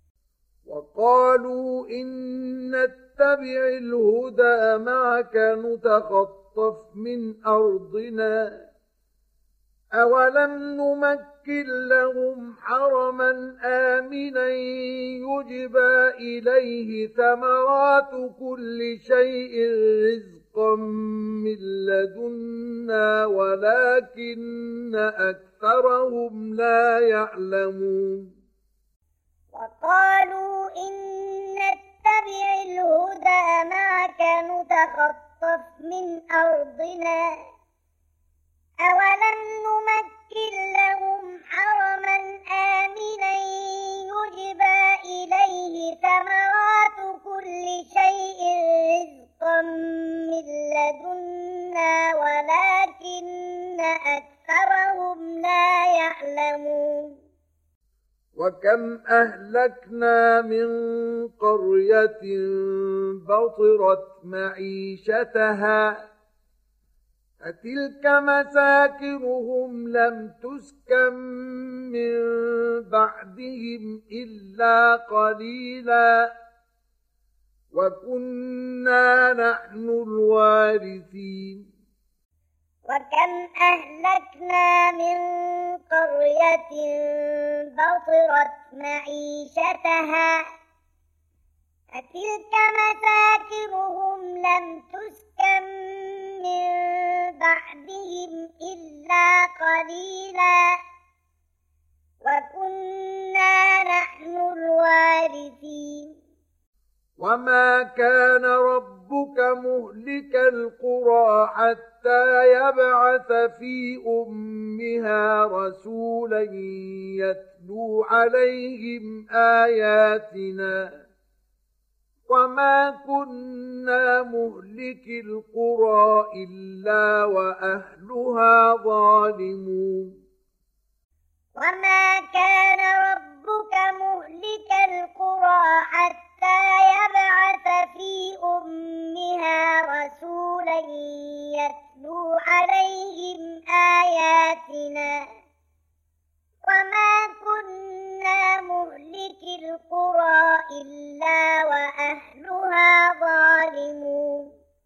وقالوا إن نتبع الهدى معك نتخطف من أرضنا أولم نمكن لهم حرما آمنا يجبى إليه ثمرات كل شيء رزقا من لدنا ولكن أكثرهم لا يعلمون وقالوا إن نتبع الهدى معك نتخطف من أرضنا أولم نمكن لهم حرما آمنا يجبى إليه ثمرات كل شيء رزقا من لدنا ولكن أكثرهم لا يعلمون وكم أهلكنا من قرية بطرت معيشتها فتلك مساكنهم لم تسكن من بعدهم إلا قليلا وكنا نحن الوارثين وكم أهلكنا من قرية بطرت معيشتها فتلك مساكنهم لم تسكن من بعدهم إلا قليلا وكنا نحن الوارثين وما كان ربك مهلك القرى حتى يبعث في أمها رسولا يتلو عليهم آياتنا وما وما كنا مهلكي القرى إلا وأهلها ظالمون وما كان ربك مهلك القرى حتى يبعث في أمها رسولا يتلو عليهم آياتنا وما كنا مهلك القرى إلا وأهلها ظالمون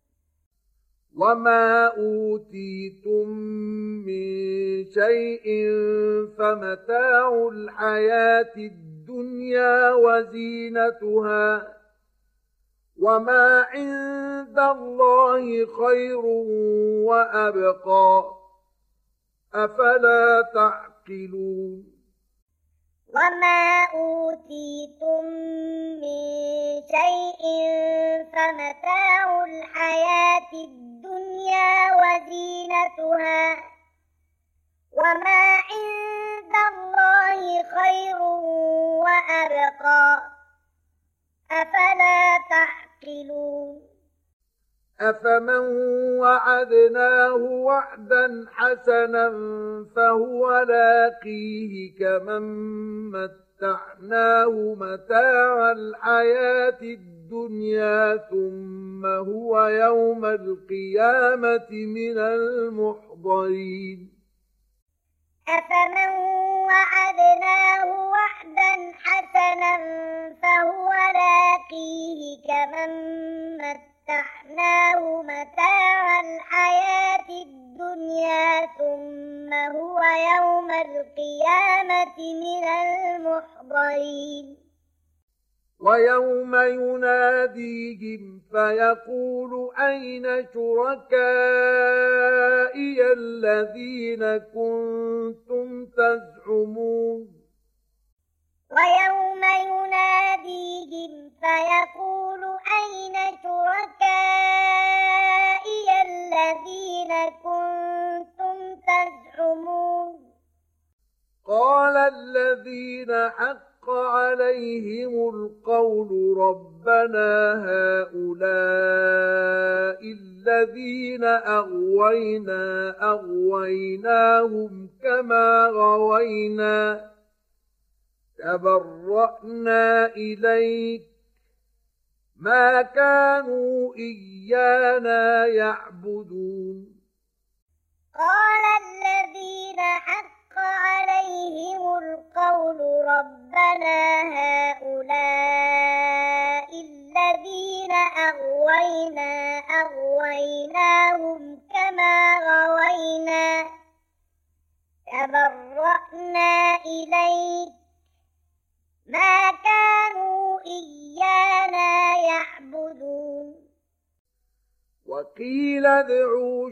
وما أوتيتم من شيء فمتاع الحياة الدنيا وزينتها وما عند الله خير وأبقى أفلا تعقلون وما أوتيتم من شيء فمتاع الحياة الدنيا وزينتها وما عند الله خير وأبقى أفلا تعقلون أفمن وعدناه وعدا حسنا فهو لاقيه كمن متعناه متاع الحياة الدنيا ثم هو يوم القيامة من المحضرين أفمن وعدناه وعدا حسنا فهو لاقيه كمن متعناه متاع الحياة الدنيا ثم هو يوم القيامة من المحضرين ويوم يناديهم فيقول أين شركائي الذين كنتم تزعمون ويوم يناديهم فيقول أين شركائي الذين كنتم تزعمون قال الذين حق عليهم القول ربنا هؤلاء الذين أغوينا أغويناهم كما غوينا تبرأنا إليك ما كانوا إيانا يعبدون قال الذين حق عليهم القول ربنا هؤلاء الذين أغوينا أغويناهم كما غوينا تبرأنا إليك ما كانوا إيانا يعبدون وقيل ادعوا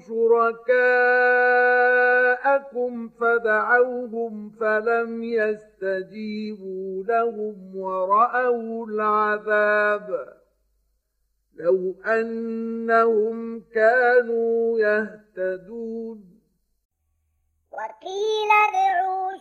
شركاءكم فدعوهم فلم يستجيبوا لهم ورأوا العذاب لو أنهم كانوا يهتدون وقيل ادعوا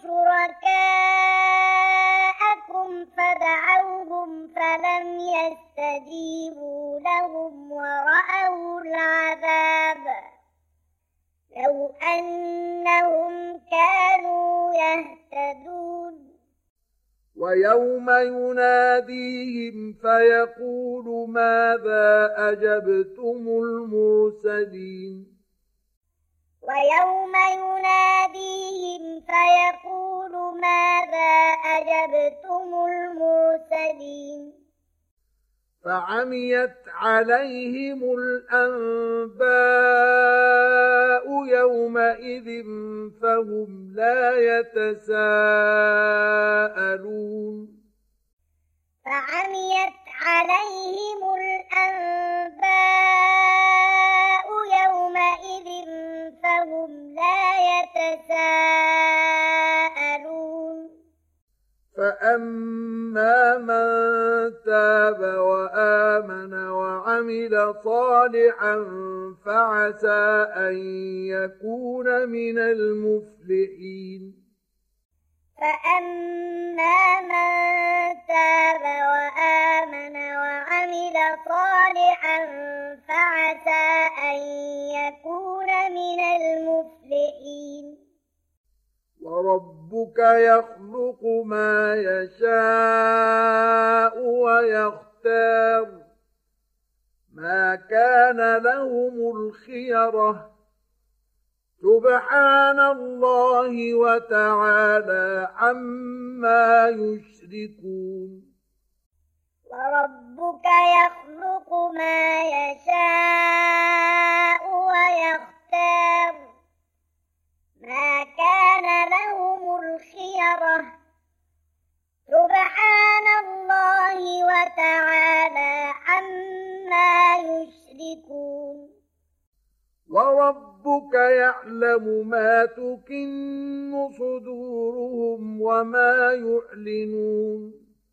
شركاءكم فدعوهم فلم يستجيبوا لهم ورأوا العذاب لو أنهم كانوا يهتدون ويوم يناديهم فيقول ماذا أجبتم المرسلين ويوم يناديهم فيقول ماذا أجبتم المرسلين فعميت عليهم الأنباء يومئذ فهم لا يتساءلون فعميت عليهم الأنباء يومئذ فهم لا يتساءلون فأما من تاب وآمن وعمل صالحا فعسى أن يكون من المفلحين فأما من تاب وآمن وعمل صالحا فعسى أن يكون من المفلحين وربك يخلق ما يشاء ويختار ما كان لهم الخيرة سبحان الله وتعالى عما يشركون وربك يخلق ما يشاء ويختار ما كان لهم الخيرة سبحان الله وتعالى عما يشركون وربك يعلم ما تكن صدورهم وما يعلنون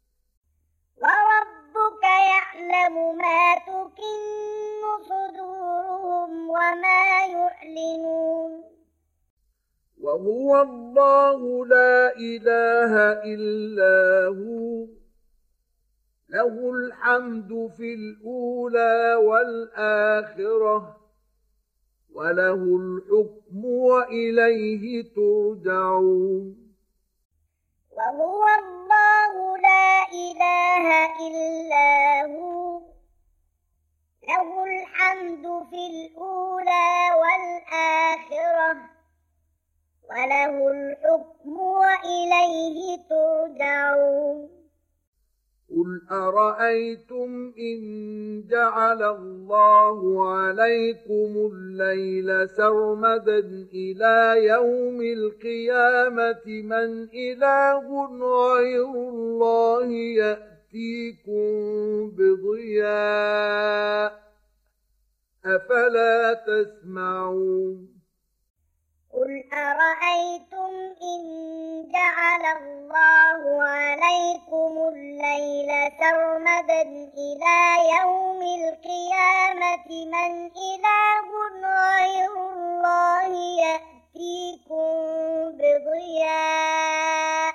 وربك يعلم ما تكن صدورهم وما يعلنون وهو الله لا إله إلا هو له الحمد في الأولى والآخرة وله الحكم وإليه ترجعون وهو الله لا إله إلا هو له الحمد في الأولى والآخرة وله الحكم وإليه ترجعون قل أرأيتم إن جعل الله عليكم الليل سرمدا إلى يوم القيامة من إله غير الله يأتيكم بضياء أفلا تسمعون قل أرأيتم إن جعل الله عليكم الليل سرمدا إلى يوم القيامة من إله غير الله يأتيكم بضياء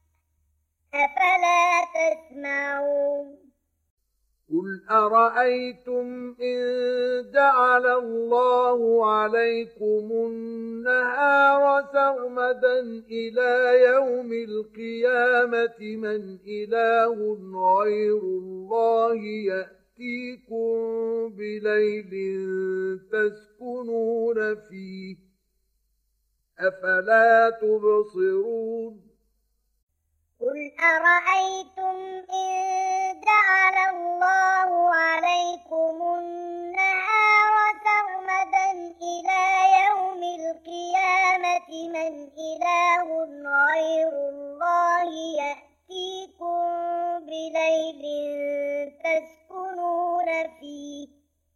أفلا تسمعون قل أرأيتم إن جعل الله عليكم النهار سرمدا إلى يوم القيامة من إله غير الله يأتيكم بليل تسكنون فيه أفلا تبصرون قل أرأيتم إن جعل الله عليكم النهار سرمدا إلى يوم القيامة من إله غير الله يأتيكم بليل تسكنون فيه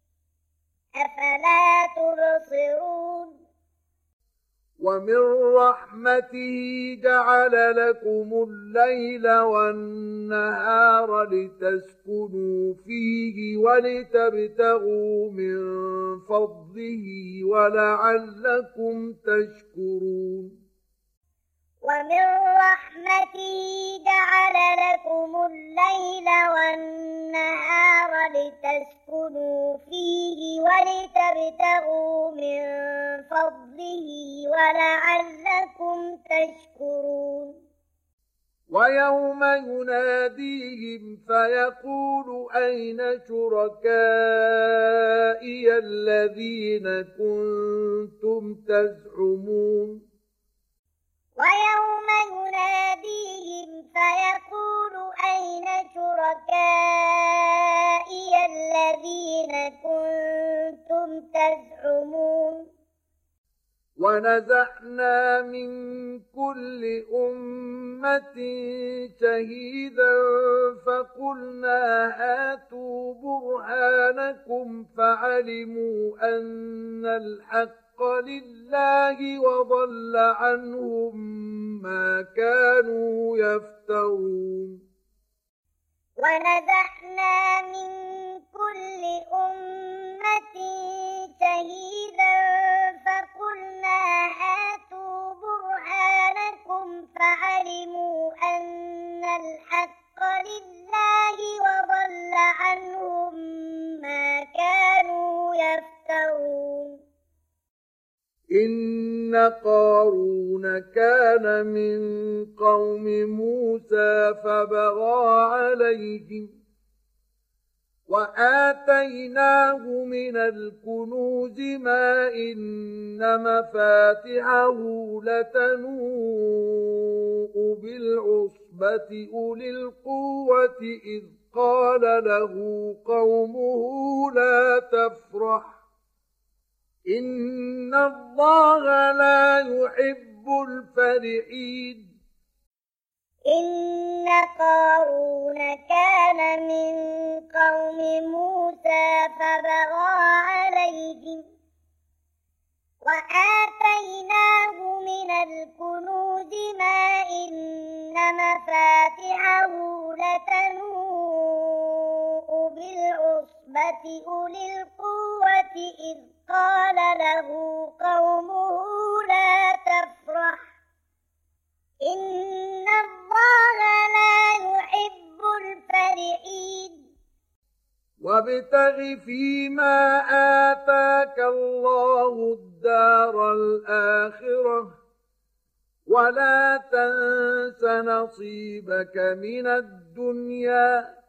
أفلا تبصرون ومن رحمته جعل لكم الليل والنهار لتسكنوا فيه ولتبتغوا من فضله ولعلكم تشكرون ومن رحمته جعل لكم الليل والنهار لتسكنوا فيه ولتبتغوا من فضله ولعلكم تشكرون ويوم يناديهم فيقول أين شركائي الذين كنتم تزعمون ويوم يناديهم فيقول أين شركائي الذين كنتم تزعمون ونزعنا من كل أمة شهيدا فقلنا هاتوا برهانكم فعلموا أن الحق لله وضل عنهم ما كانوا يفترون ونزعنا من كل أمة شهيدا فقلنا هاتوا برهانكم فعلموا يفترون إن قارون كان من قوم موسى فبغى عليهم وآتيناه من الكنوز ما إن مفاتحه لتنوء بالعصبة أولي القوة إذ قال له قومه لا تفرح إن الله لا يحب الفرحين إن قارون كان من قوم موسى فبغى عليهم وآتيناه من الكنوز ما إن مفاتحه لتنوء بالعصبة أولي القوة إذ قال له قومه لا تفرح إن الله لا يحب الفرحين وابتغ فيما آتاك الله الدار الآخرة ولا تنس نصيبك من الدنيا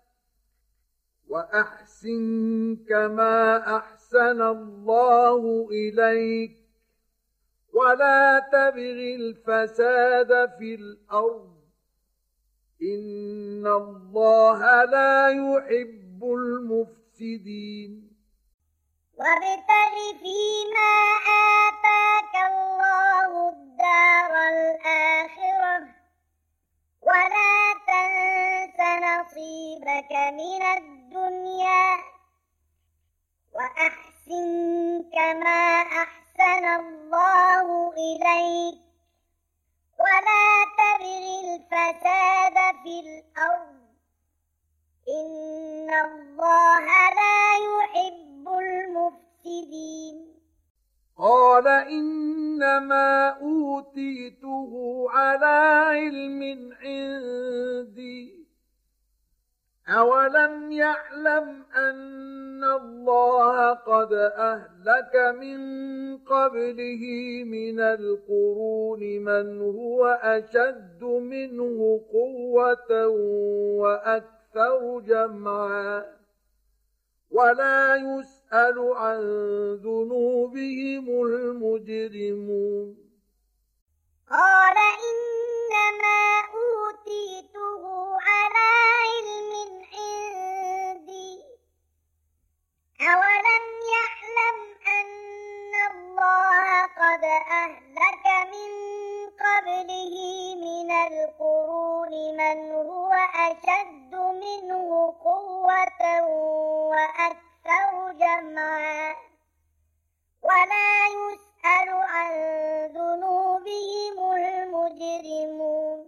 وأحسن كما أحسن الله إليك ولا تبغ الفساد في الأرض إن الله لا يحب المفسدين وابتغ فيما آتاك الله الدار الآخرة ولا تنس نصيبك من الدنيا وأحسن كما أحسن الله إليك ولا تبغ الفساد في الأرض إن الله لا يحب المفسدين قال إنما أوتيته على علم عندي أولم يعلم أن الله قد أهلك من قبله من القرون من هو أشد منه قوة وأكثر جمعا ولا يسأل عن ذنوبهم المجرمون قال إنما أوتيته على علم عندي أولم يعلم أن الله قد أهلك من قبله من القرون من هو أشد منه قوة وأكثر جمعا ولا يسأل عن ذنوبهم المجرمون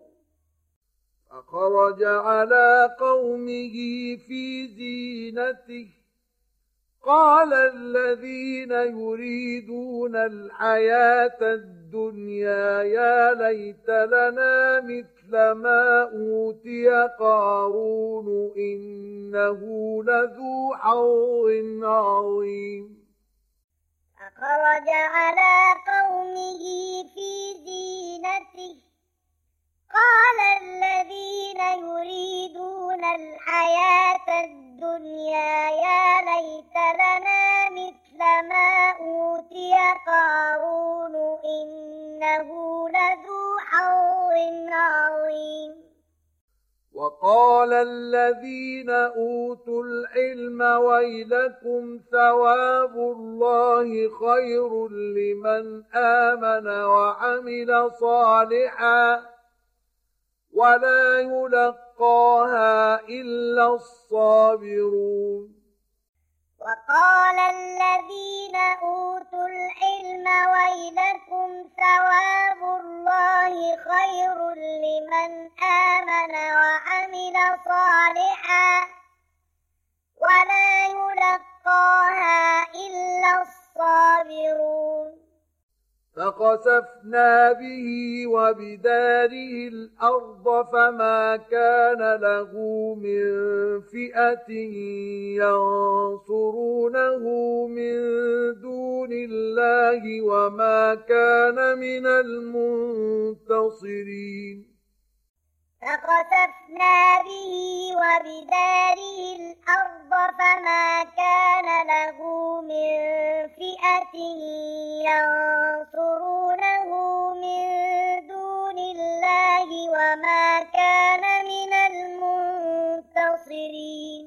فخرج على قومه في زينته قال الذين يريدون الحياة الدنيا يا ليت لنا مثل ما أوتي قارون إنه لذو حظ عظيم فخرج على قومه في زينته قال الذين يريدون الحياة الدنيا يا ليت لنا مثل ما أوتي قارون إنه لذو حظ عظيم وقال الذين أوتوا العلم ويلكم ثواب الله خير لمن آمن وعمل صالحا ولا يلقاها إلا الصابرون وقال الذين أوتوا العلم ويلكم ثواب الله خير لمن آمن وعمل صالحا ولا يلقاها إلا الصابرون فخسفنا به وبداره الأرض فما كان له من فئة ينصرونه من دون دون الله وما كان من المنتصرين فخسفنا به وبداره الأرض فما كان له من فئة ينصرونه من دون الله وما كان من المنتصرين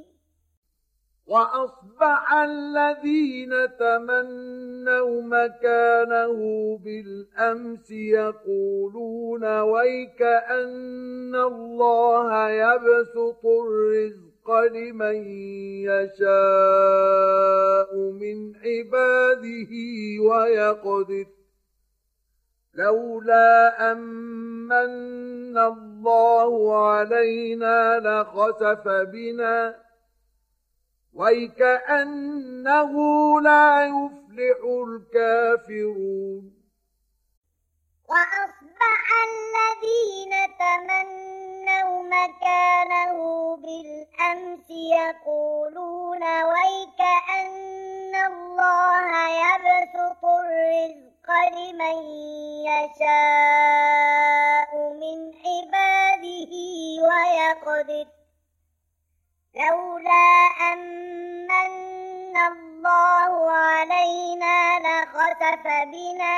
وأصبح الذين تمنوا مكانه بالأمس يقولون ويكأن الله يبسط الرزق لمن يشاء من عباده ويقدر لولا أمن الله علينا لخسف بنا ويكأنه لا يفلح الكافرون وأصبح الذين تمنوا مكانه بالأمس يقولون ويكأن الله يبسط الرزق لمن يشاء من عباده ويقدر لولا أمن الله علينا لخسف بنا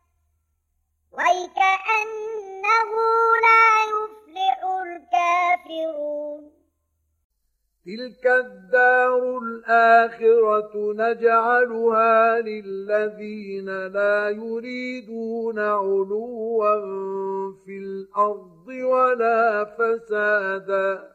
ويكأنه لا يفلح الكافرون تلك الدار الآخرة نجعلها للذين لا يريدون علوا في الأرض ولا فسادا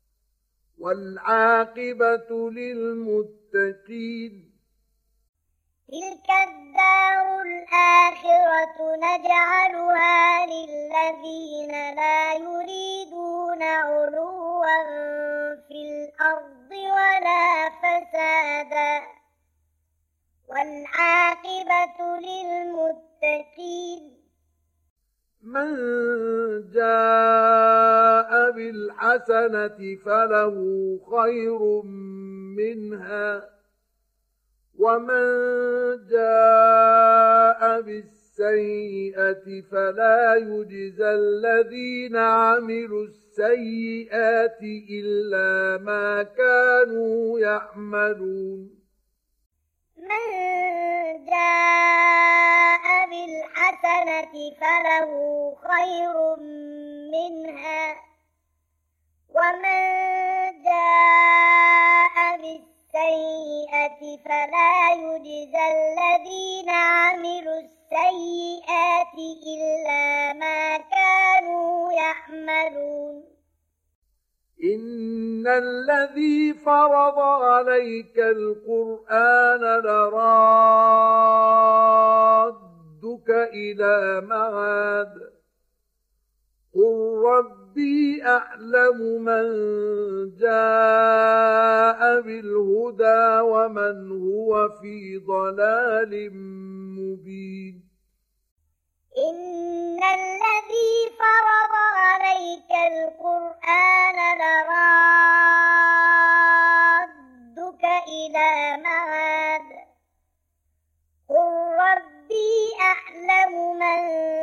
والعاقبة للمتقين تلك الدار الآخرة نجعلها للذين لا يريدون علوا في الأرض ولا فسادا والعاقبة للمتقين من جاء بالحسنة فله خير منها ومن جاء بالسيئة فلا يجزى الذين عملوا السيئات إلا ما كانوا يعملون من جاء بالحسنة فله خير منها ومن جاء بالسيئة فلا يجزى الذين عملوا السيئات إلا ما كانوا يعملون إن الذي فرض عليك القرآن لرادك إلى معاد قل ربي أعلم من جاء بالهدى ومن هو في ضلال مبين إن الذي فرض عليك القرآن لرادك إلى معاد قل ربي أعلم من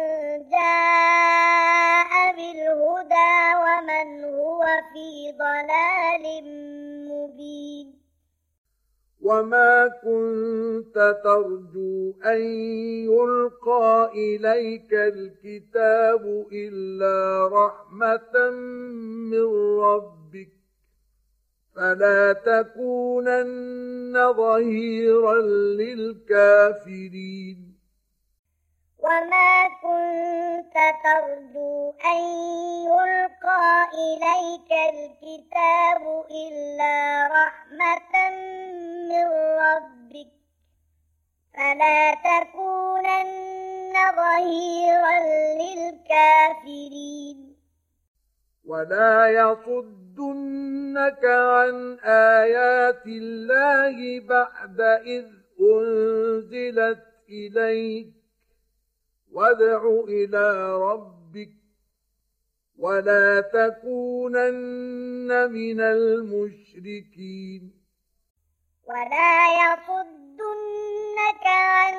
جاء بالهدى ومن هو في ضلال مبين وما كنت ترجو أن يلقى إليك الكتاب إلا رحمة من ربك فلا تكونن ظهيرا للكافرين وما كنت ترجو أن يلقى إليك الكتاب إلا رحمة من ربك فلا تكونن ظهيرا للكافرين ولا يصدنك عن آيات الله بعد إذ أنزلت إليك وادع إلى ربك ولا تكونن من المشركين ولا يصدنك عن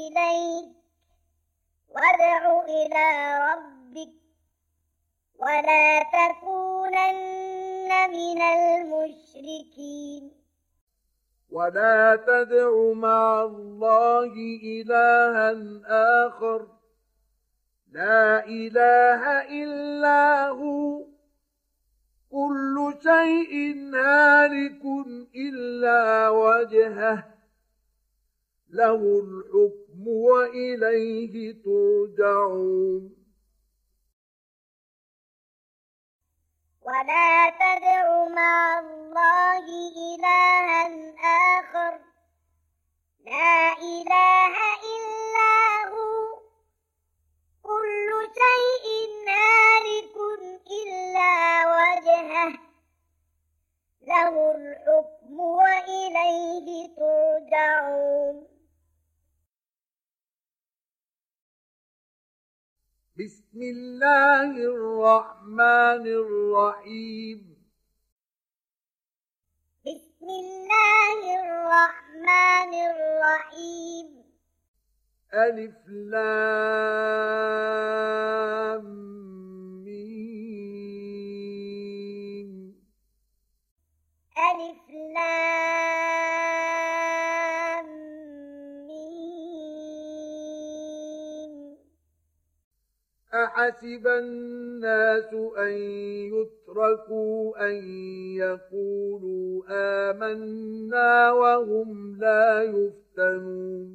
إليك وادع إلى ربك ولا تكونن من المشركين ولا تدع مع الله إلها آخر لا إله إلا هو كل شيء هالك إلا وجهه له الحكم وإليه ترجعون ولا تدع مع الله إلها آخر لا إله إلا هو كل شيء هالك إلا وجهه له الحكم وإليه ترجعون بسم الله الرحمن الرحيم بسم الله الرحمن الرحيم ألف لام ميم ألف لام ميم أحسب الناس أن يتركوا أن يقولوا آمنا وهم لا يفتنون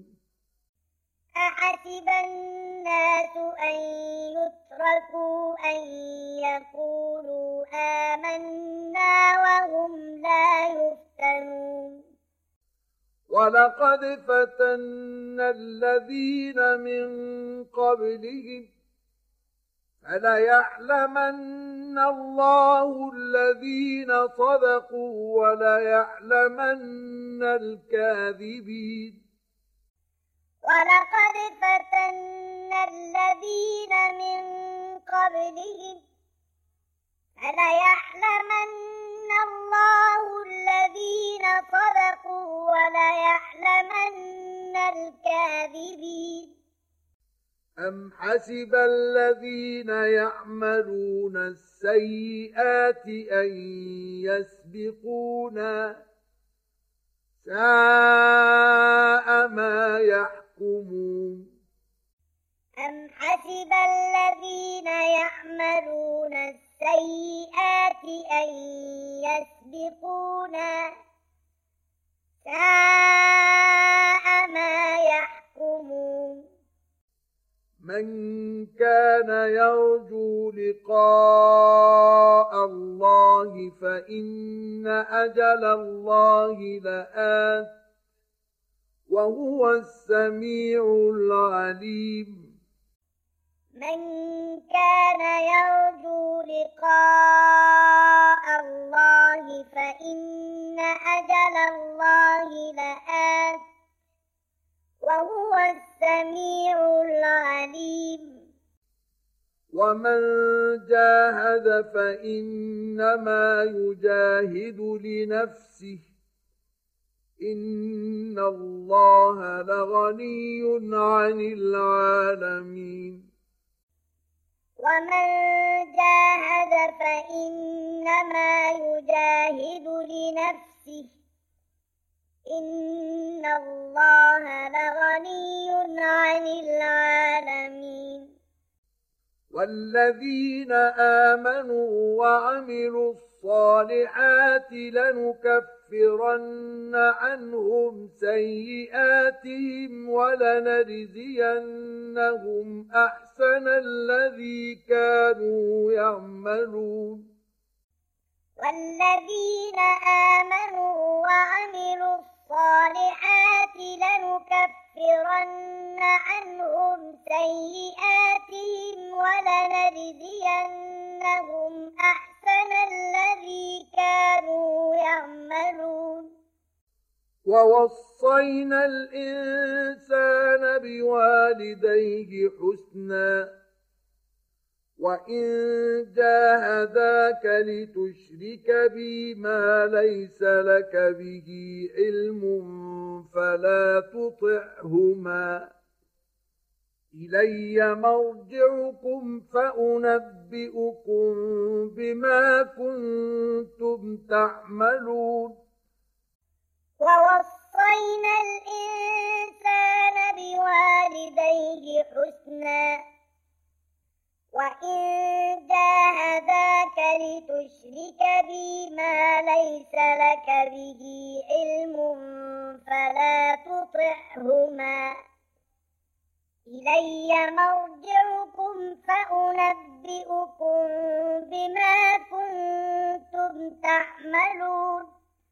أحسب الناس أن يتركوا أن يقولوا آمنا وهم لا يفتنون ولقد فتنا الذين من قبلهم فليعلمن الله الذين صدقوا وليعلمن الكاذبين ولقد فتنا الذين من قبلهم فليعلمن الله الذين صدقوا وليعلمن الكاذبين أم حسب الذين يعملون السيئات أن يسبقونا ساء ما يحكمون أم حسب الذين يعملون السيئات أن يسبقونا ساء ما يحكمون من كان يرجو لقاء الله فإن أجل الله لآت وهو السميع العليم من كان يرجو لقاء الله فإن أجل الله لآت وهو السميع العليم ومن جاهد فإنما يجاهد لنفسه إن الله لغني عن العالمين ومن جاهد فإنما يجاهد لنفسه إن الله لغني عن العالمين والذين آمنوا وعملوا الصالحات لنكفرن عنهم سيئاتهم ولنجزينهم أحسن الذي كانوا يعملون والذين آمنوا وعملوا الصالحات لنكفرن عنهم سيئاتهم ولنجزينهم أحسن الذي كانوا يعملون ووصينا الإنسان بوالديه حسنا وإن جاهداك لتشرك بي ما ليس لك به علم فلا تطعهما إلي مرجعكم فأنبئكم بما كنتم تعملون ووصينا الإنسان بوالديه حسنا وإن جاهداك لتشرك بي ما ليس لك به علم فلا تطعهما إلي مرجعكم فأنبئكم بما كنتم تعملون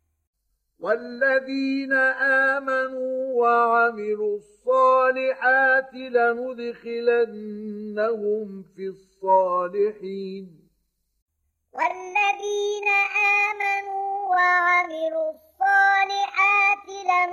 والذين آمنوا وعملوا الصالحات لندخلنهم في الصالحين والذين آمنوا وعملوا الصالحات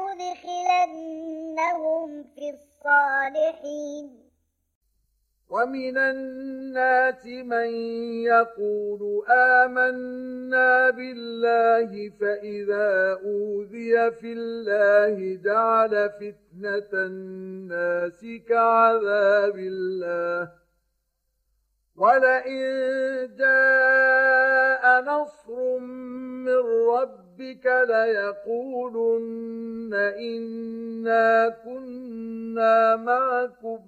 لندخلنهم في الصالحين ومن الناس من يقول آمنا بالله فإذا أوذي في الله جعل فتنة الناس كعذاب الله ولئن جاء نصر من ربك ليقولن إنا كنا معكم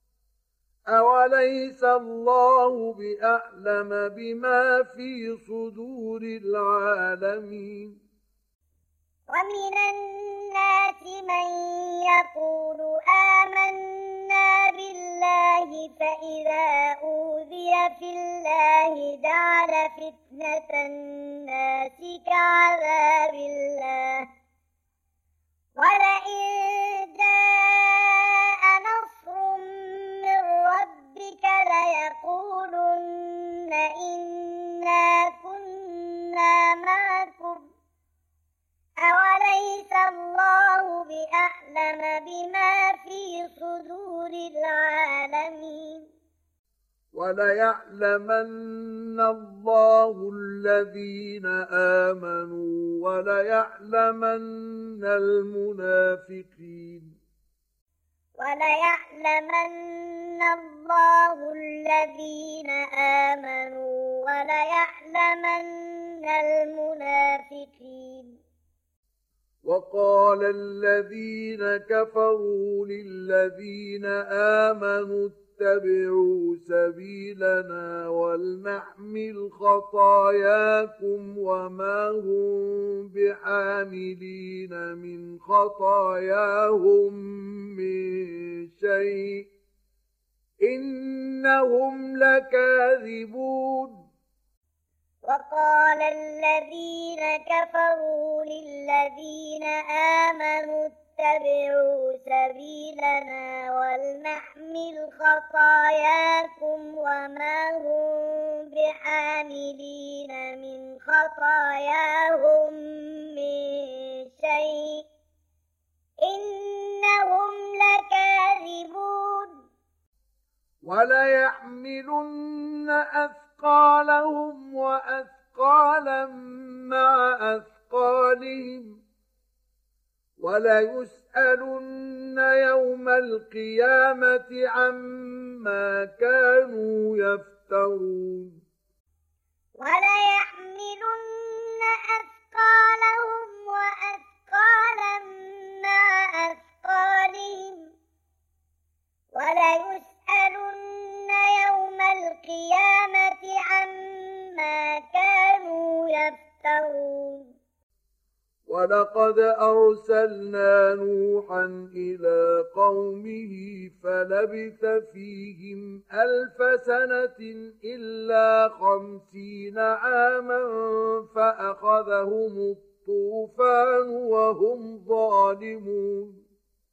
أوليس الله بأعلم بما في صدور العالمين ومن الناس من يقول آمنا بالله فإذا أوذي في الله جعل فتنة الناس كعذاب الله ولئن جاء نصر من ربك ليقولن إنا كنا معكم أوليس الله بأعلم بما في صدور العالمين وليعلمن الله الذين آمنوا وليعلمن المنافقين وليعلمن الله الذين آمنوا وليعلمن المنافقين وقال الذين كفروا للذين آمنوا اتبعوا سبيلنا ولنحمل خطاياكم وما هم بحاملين من خطاياهم من شيء إنهم لكاذبون وقال الذين كفروا للذين آمنوا اتبعوا سبيلنا ولنحمل خطاياكم وما هم بحاملين من خطاياهم من شيء إنهم لكاذبون وليحملن أثقالهم وأثقالا مع أثقالهم وليسألن يوم القيامة عما كانوا يفترون وليحملن أثقالهم وأثقالا مع أثقالهم وليسألن يوم القيامة عما كانوا يفترون ولقد أرسلنا نوحا إلى قومه فلبث فيهم ألف سنة إلا خمسين عاما فأخذهم الطوفان وهم ظالمون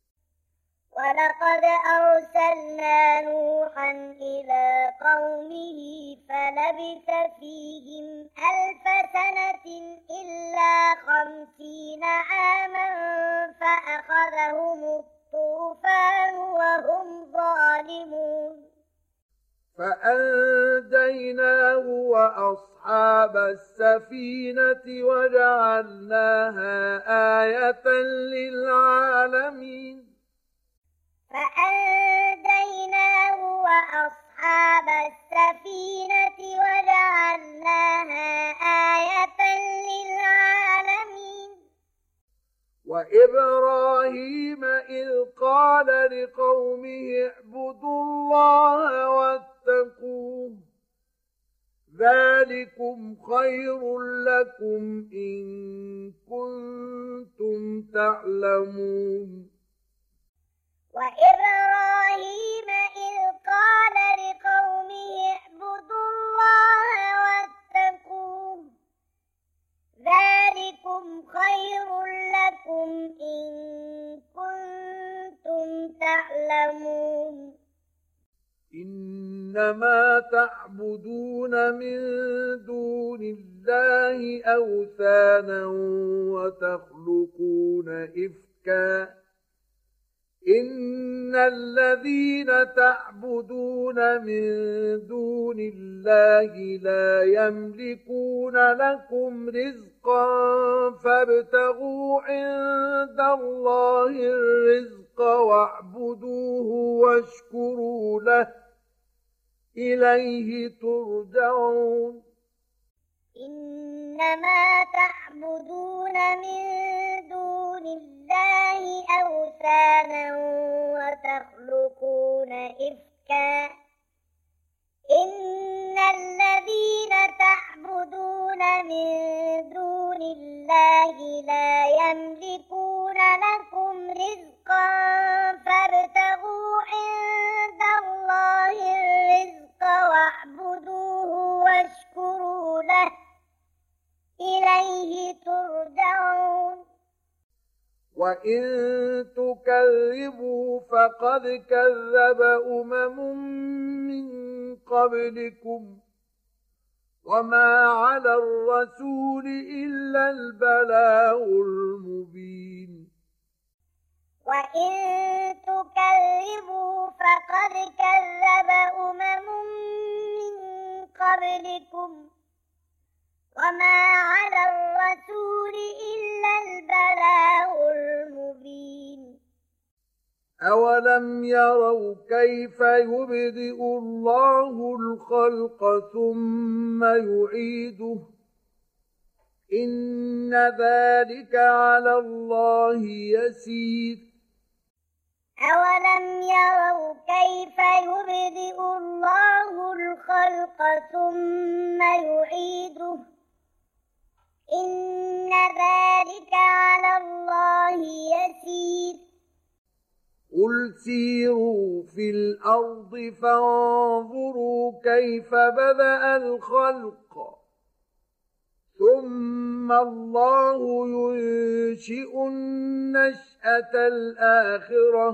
ولقد أرسلنا نوحا إلى قومه فلبث فيهم ألف سنة إلا خمسين عاما فأخذهم الطوفان وهم ظالمون فأنجيناه وأصحاب السفينة وجعلناها آية للعالمين فأنجيناه وأصحاب السفينة وجعلناها آية للعالمين. وإبراهيم إذ قال لقومه اعبدوا الله واتقوه ذلكم خير لكم إن كنتم تعلمون. وإبراهيم إذ قال لقومه اعبدوا الله واتقوه ذلكم خير لكم إن كنتم تعلمون. إنما تعبدون من دون الله أوثانا وتخلقون إفكا إن الذين تعبدون من دون الله لا يملكون لكم رزقا فابتغوا عند الله الرزق واعبدوه واشكروا له إليه ترجعون. إنما تعبدون من دون الله أوثانا وتخلقون إفكا إن الذين تعبدون من دون الله لا يملكون لكم رزقا فابتغوا عند الله الرزق واعبدوه واشكروا له إليه ترجعون. وإن تكذبوا فقد كذب أمم من قبلكم وما على الرسول إلا البلاغ المبين. وإن تكذبوا فقد كذب أمم من قبلكم وما على الرسول إلا البلاغ المبين. أولم يروا كيف يبدئ الله الخلق ثم يعيده إن ذلك على الله يسير. أولم يروا كيف يبدئ الله الخلق ثم يعيده إن ذلك على الله يسير. قل سيروا في الأرض فانظروا كيف بدأ الخلق ثم الله ينشئ النشأة الآخرة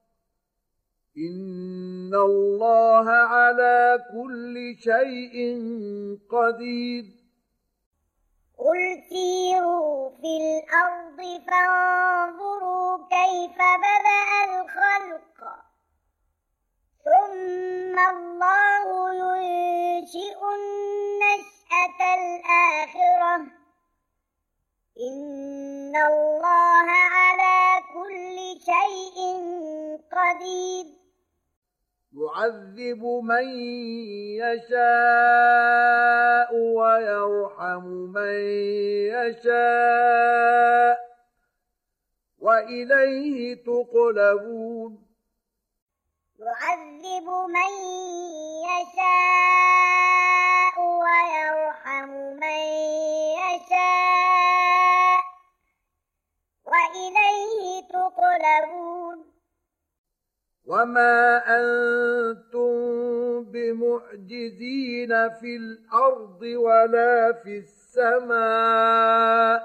إن الله على كل شيء قدير. قل سيروا في الأرض فانظروا كيف بدأ الخلق ثم الله ينشئ النشأة الآخرة إن الله على كل شيء قدير. يعذب من يشاء ويرحم من يشاء وإليه تقلبون. يعذب من يشاء ويرحم من يشاء وإليه تقلبون. وما أنتم بمعجزين في الأرض ولا في السماء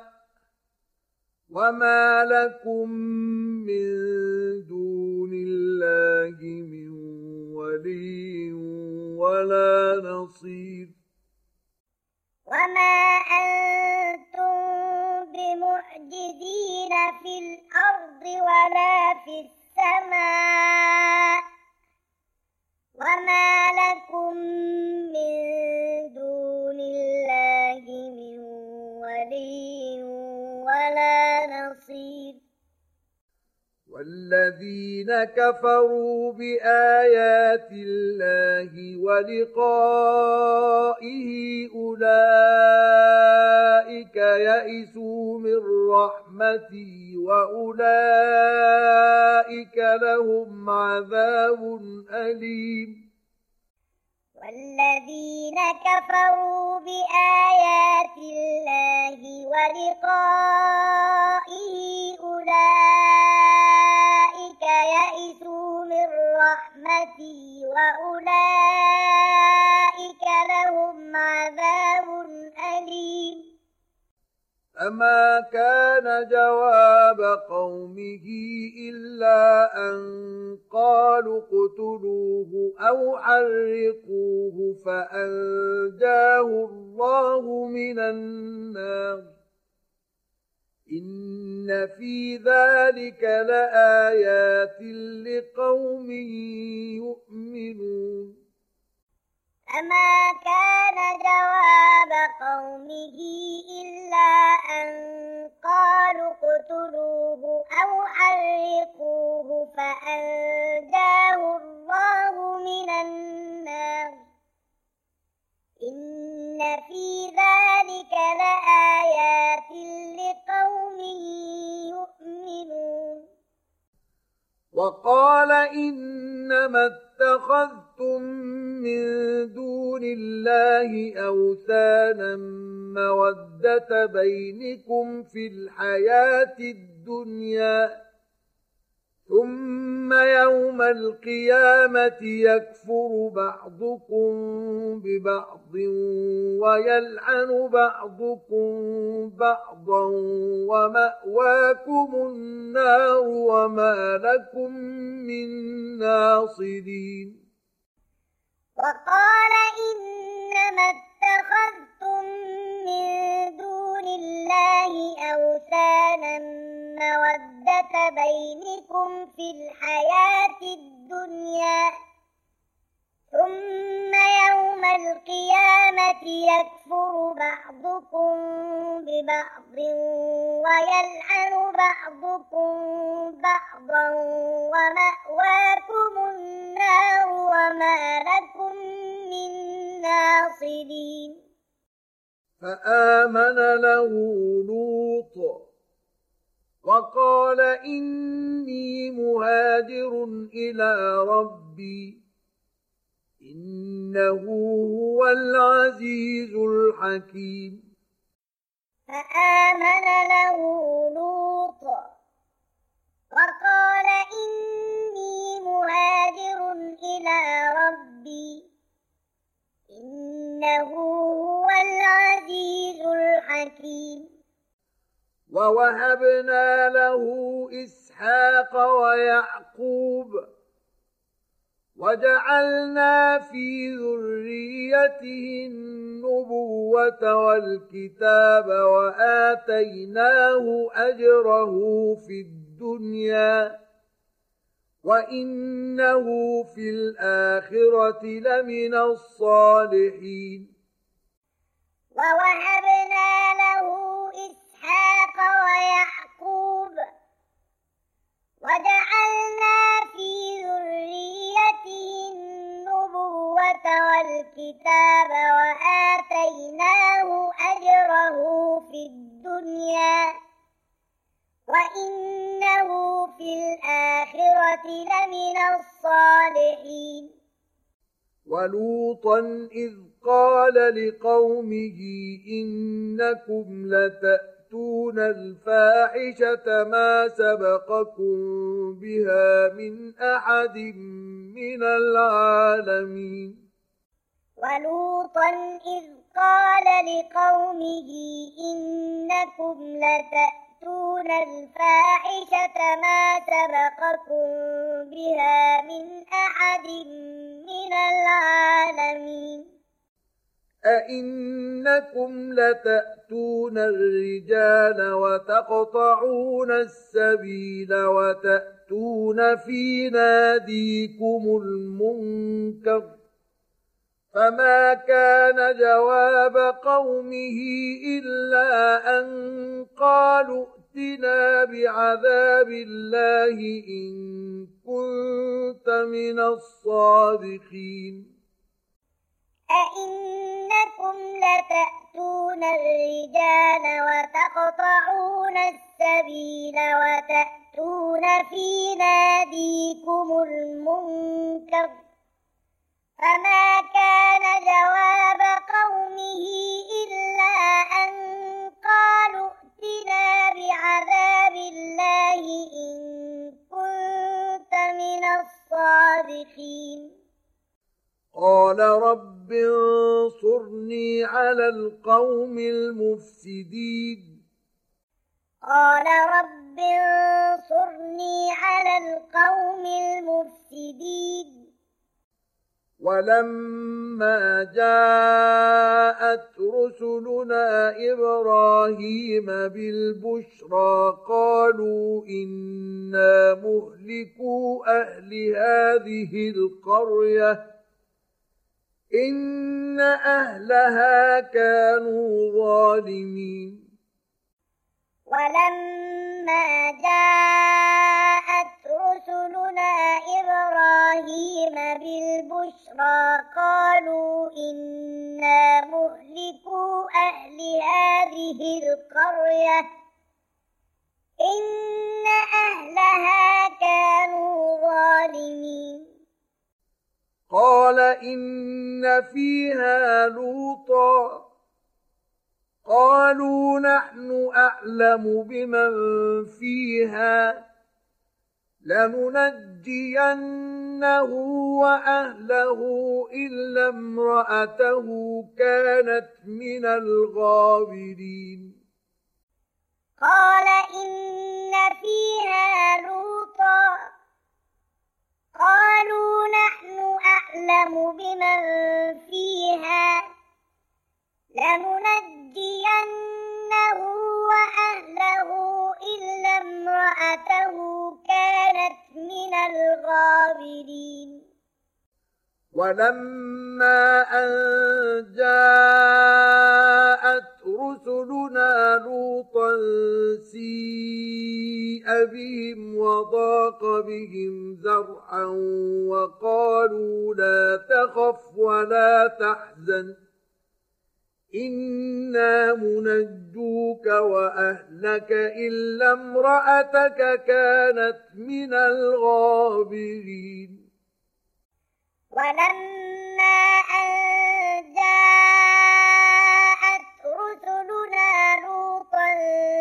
وما لكم من دون الله من ولي ولا نصير. وما أنتم بمعجزين في الأرض ولا في السماء وما لكم من دون الله من ولي ولا نصير. والذين كفروا بآيات الله ولقائه أولئك يئسوا من رحمتي وأولئك لهم عذاب أليم والذين كفروا بآيات الله ولقائه أولئك يئسوا من رحمتي وأولئك لهم عذاب أليم فما كان جواب قومه إلا أن قالوا اقتلوه أو حرقوه فأنجاه الله من النار إن في ذلك لآيات لقوم يؤمنون فما كان جواب قومه إلا أن قالوا اقتلوه أو حرقوه فأنجاه الله من النار إن في ذلك لآيات لقوم يؤمنون وقال إنما اتخذتم من دون الله أوثانا مودة بينكم في الحياة الدنيا ثم يوم القيامة يكفر بعضكم ببعض ويلعن بعضكم بعضا ومأواكم النار وما لكم من ناصرين وقال إنما اتخذتم من دون الله أوثانا مودة بينكم في الحياة الدنيا ثم يوم القيامة يكفر بعضكم ببعض ويلعن بعضكم بعضا ومأواكم النار وما لكم من ناصرين فآمن له لوط وقال إني مهاجر إلى ربي إنه هو العزيز الحكيم فآمن له لوط وقال إني مهاجر إلى ربي إنه هو العزيز الحكيم ووهبنا له إسحاق ويعقوب وجعلنا في ذريته النبوة والكتاب وآتيناه أجره في الدنيا وإنه في الآخرة لمن الصالحين ووهبنا له إسحاق ويعقوب وجعلنا في ذريته النبوة والكتاب وآتيناه أجره في الدنيا وإنه في الآخرة لمن الصالحين ولوطا إذ قال لقومه إنكم لتأتون الفاحشة ما سبقكم بها من أحد من العالمين ولوطا إذ قال لقومه إنكم لتأتون الفاحشة ما سبقكم بها من أحد من العالمين أئنكم لتأتون الرجال وتقطعون السبيل وتأتون في ناديكم المنكر فما كان جواب قومه إلا أن قالوا ائتنا ائتنا بعذاب الله إن كنت من الصادقين أئنكم لتأتون الرجال وتقطعون السبيل وتأتون في ناديكم المنكر فما كان جواب قومه إلا أن قالوا ائتنا بعذاب الله إن كنت من الصادقين قال رب انصرني على القوم المفسدين قال رب انصرني على القوم المفسدين ولما جاءت رسلنا إبراهيم بالبشرى قالوا إنا مهلكو أهل هذه القرية إن أهلها كانوا ظالمين ولما جاءت رسلنا إبراهيم بالبشرى قالوا إنا مهلكو أهل هذه القرية إن أهلها كانوا ظالمين قال إن فيها لوطا قالوا نحن أعلم بمن فيها لننجينه وأهله إلا امرأته كانت من الغابرين قال إن فيها لوطا قالوا نحن أعلم بمن فيها لننجينه وأهله إلا امرأته كانت من الغابرين ولما أن جاءت رسلنا لوطا سيء بهم وضاق بهم ذرعا وقالوا لا تخف ولا تحزن إنا منجوك وأهلك إلا امرأتك كانت من الغابرين ولما أن جاءت رسلنا لوطا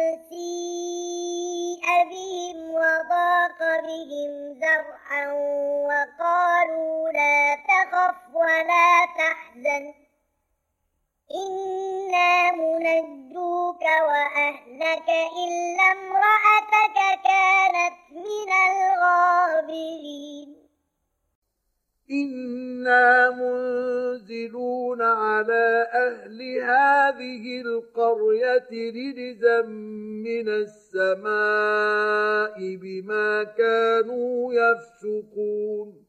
سيء بهم وضاق بهم ذرعا وقالوا لا تخف ولا تحزن إنا منجوك وأهلك إلا امرأتك كانت من الغابرين إنا منزلون على أهل هذه القرية رجزا من السماء بما كانوا يفسقون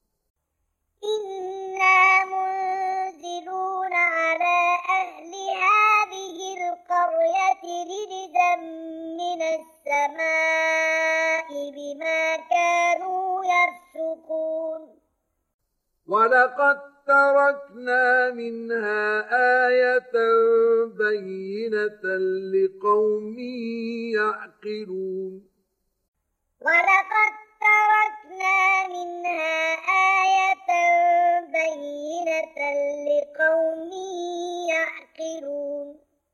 إنا منزلون على أهل هذه القرية رجزا من السماء بما كانوا يفسقون ولقد تركنا منها آية بينة لقوم يعقلون ولقد تركنا منها آية بينة لقوم يعقلون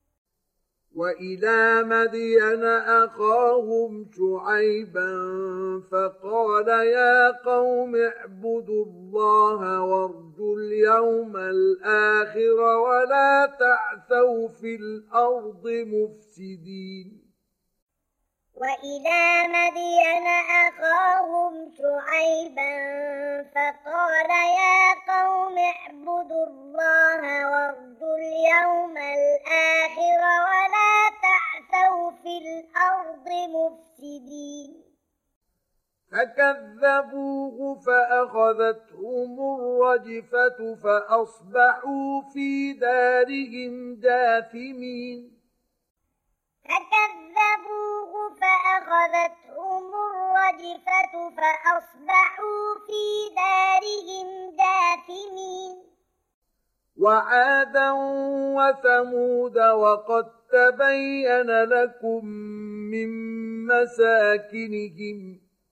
وإلى مدين أخاهم شعيبا فقال يا قوم اعبدوا الله وارجوا اليوم الآخر ولا تعثوا في الأرض مفسدين وإلى مدين أخاهم شعيبا فقال يا قوم اعبدوا الله وارجوا اليوم الآخر ولا تعثوا في الأرض مفسدين فكذبوه فأخذتهم الرجفة فأصبحوا في دارهم جاثمين فكذبوه فأخذتهم الرجفة فأصبحوا في دارهم جاثمين وعادا وثمود وقد تبين لكم من مساكنهم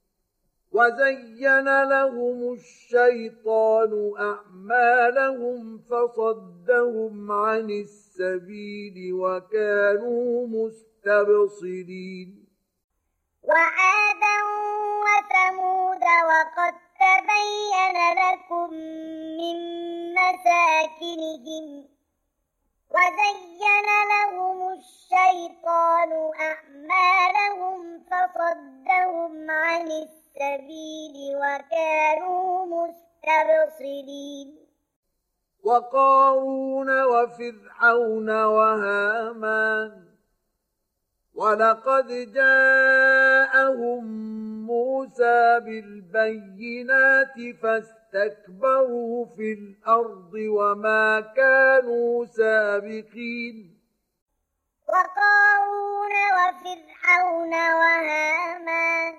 وزين لهم الشيطان أعمالهم فصدهم عن السبيل وكانوا مستبصرين وعادا وثمود وقد تبين لكم من مساكنهم وزين لهم الشيطان أعمالهم فصدهم عن السبيل وكانوا مستبصرين وقارون وفرعون وهامان ولقد جاءهم موسى بالبينات فاستكبروا في الأرض وما كانوا سابقين وقارون وفرعون وهامان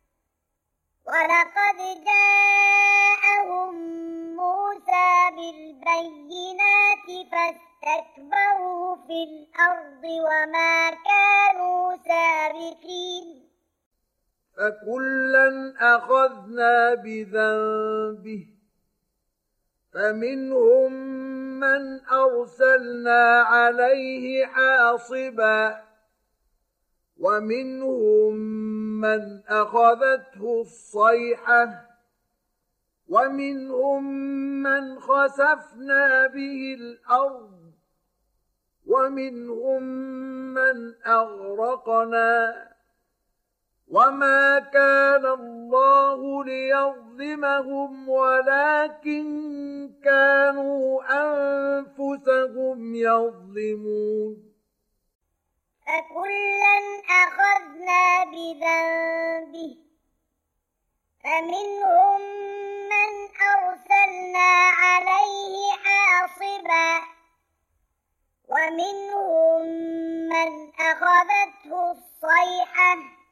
ولقد جاءهم موسى بالبينات فاستكبروا في الأرض وما كانوا سابقين فكلا أخذنا بذنبه فمنهم من أرسلنا عليه حاصبا ومنهم من أخذته الصيحة ومنهم من خسفنا به الأرض ومنهم من أغرقنا وما كان الله ليظلمهم ولكن كانوا أنفسهم يظلمون فكلا أخذنا بذنبه فمنهم من أرسلنا عليه حاصبا ومنهم من أخذته الصيحة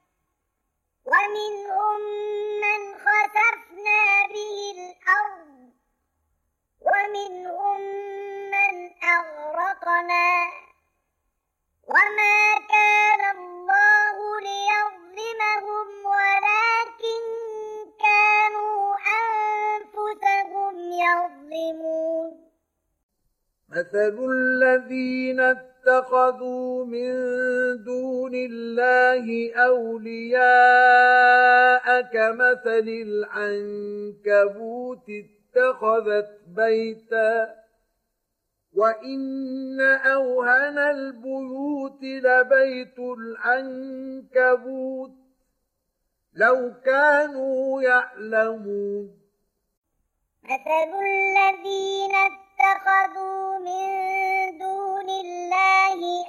ومنهم من خسفنا به الأرض ومنهم من أغرقنا وما كان الله ليظلمهم ولكن كانوا أنفسهم يظلمون مثل الذين اتخذوا من دون الله أولياء كمثل العنكبوت اتخذت بيتا وإن أوهن البيوت لبيت العنكبوت لو كانوا يعلمون مثل الذين اتخذوا من دون الله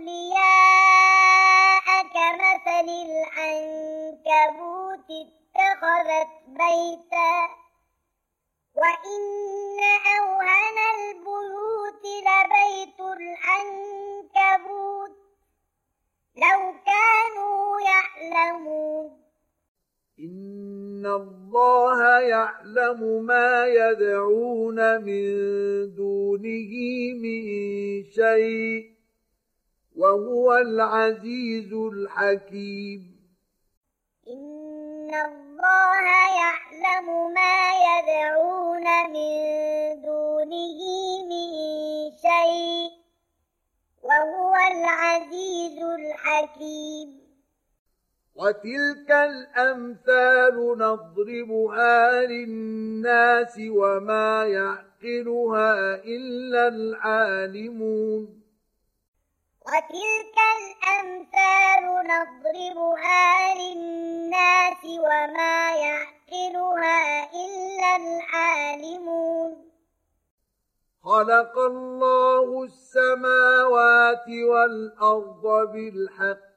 أولياء كمثل العنكبوت اتخذت بيتا وإن أوهن البيوت لبيت العنكبوت لو كانوا يعلمون إن الله يعلم ما يدعون من دونه من شيء وهو العزيز الحكيم إن الله يعلم ما يدعون من دونه من شيء وهو العزيز الحكيم وتلك الأمثال نضربها للناس وما يعقلها إلا العالمون وتلك الأمثال نضربها للناس وما يعقلها إلا العالمون خلق الله السماوات والأرض بالحق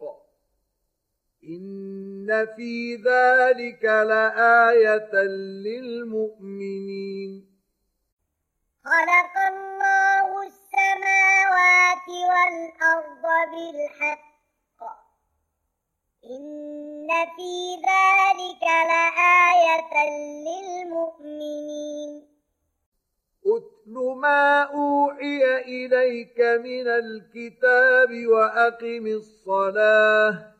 إن في ذلك لآية للمؤمنين خلق الله السماوات والأرض بالحق إن في ذلك لآية للمؤمنين أتل ما أوحي إليك من الكتاب وأقم الصلاة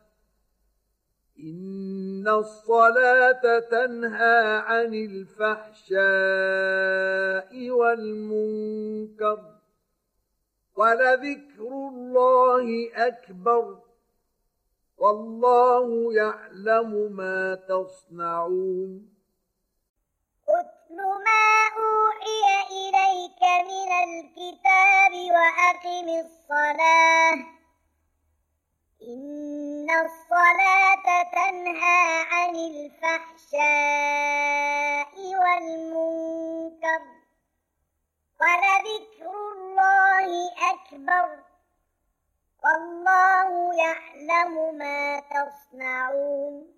إن الصلاة تنهى عن الفحشاء والمنكر ولذكر الله أكبر والله يعلم ما تصنعون أتل ما أوحي إليك من الكتاب وأقم الصلاة إن الصلاة تنهى عن الفحشاء والمنكر ولذكر الله أكبر والله يعلم ما تصنعون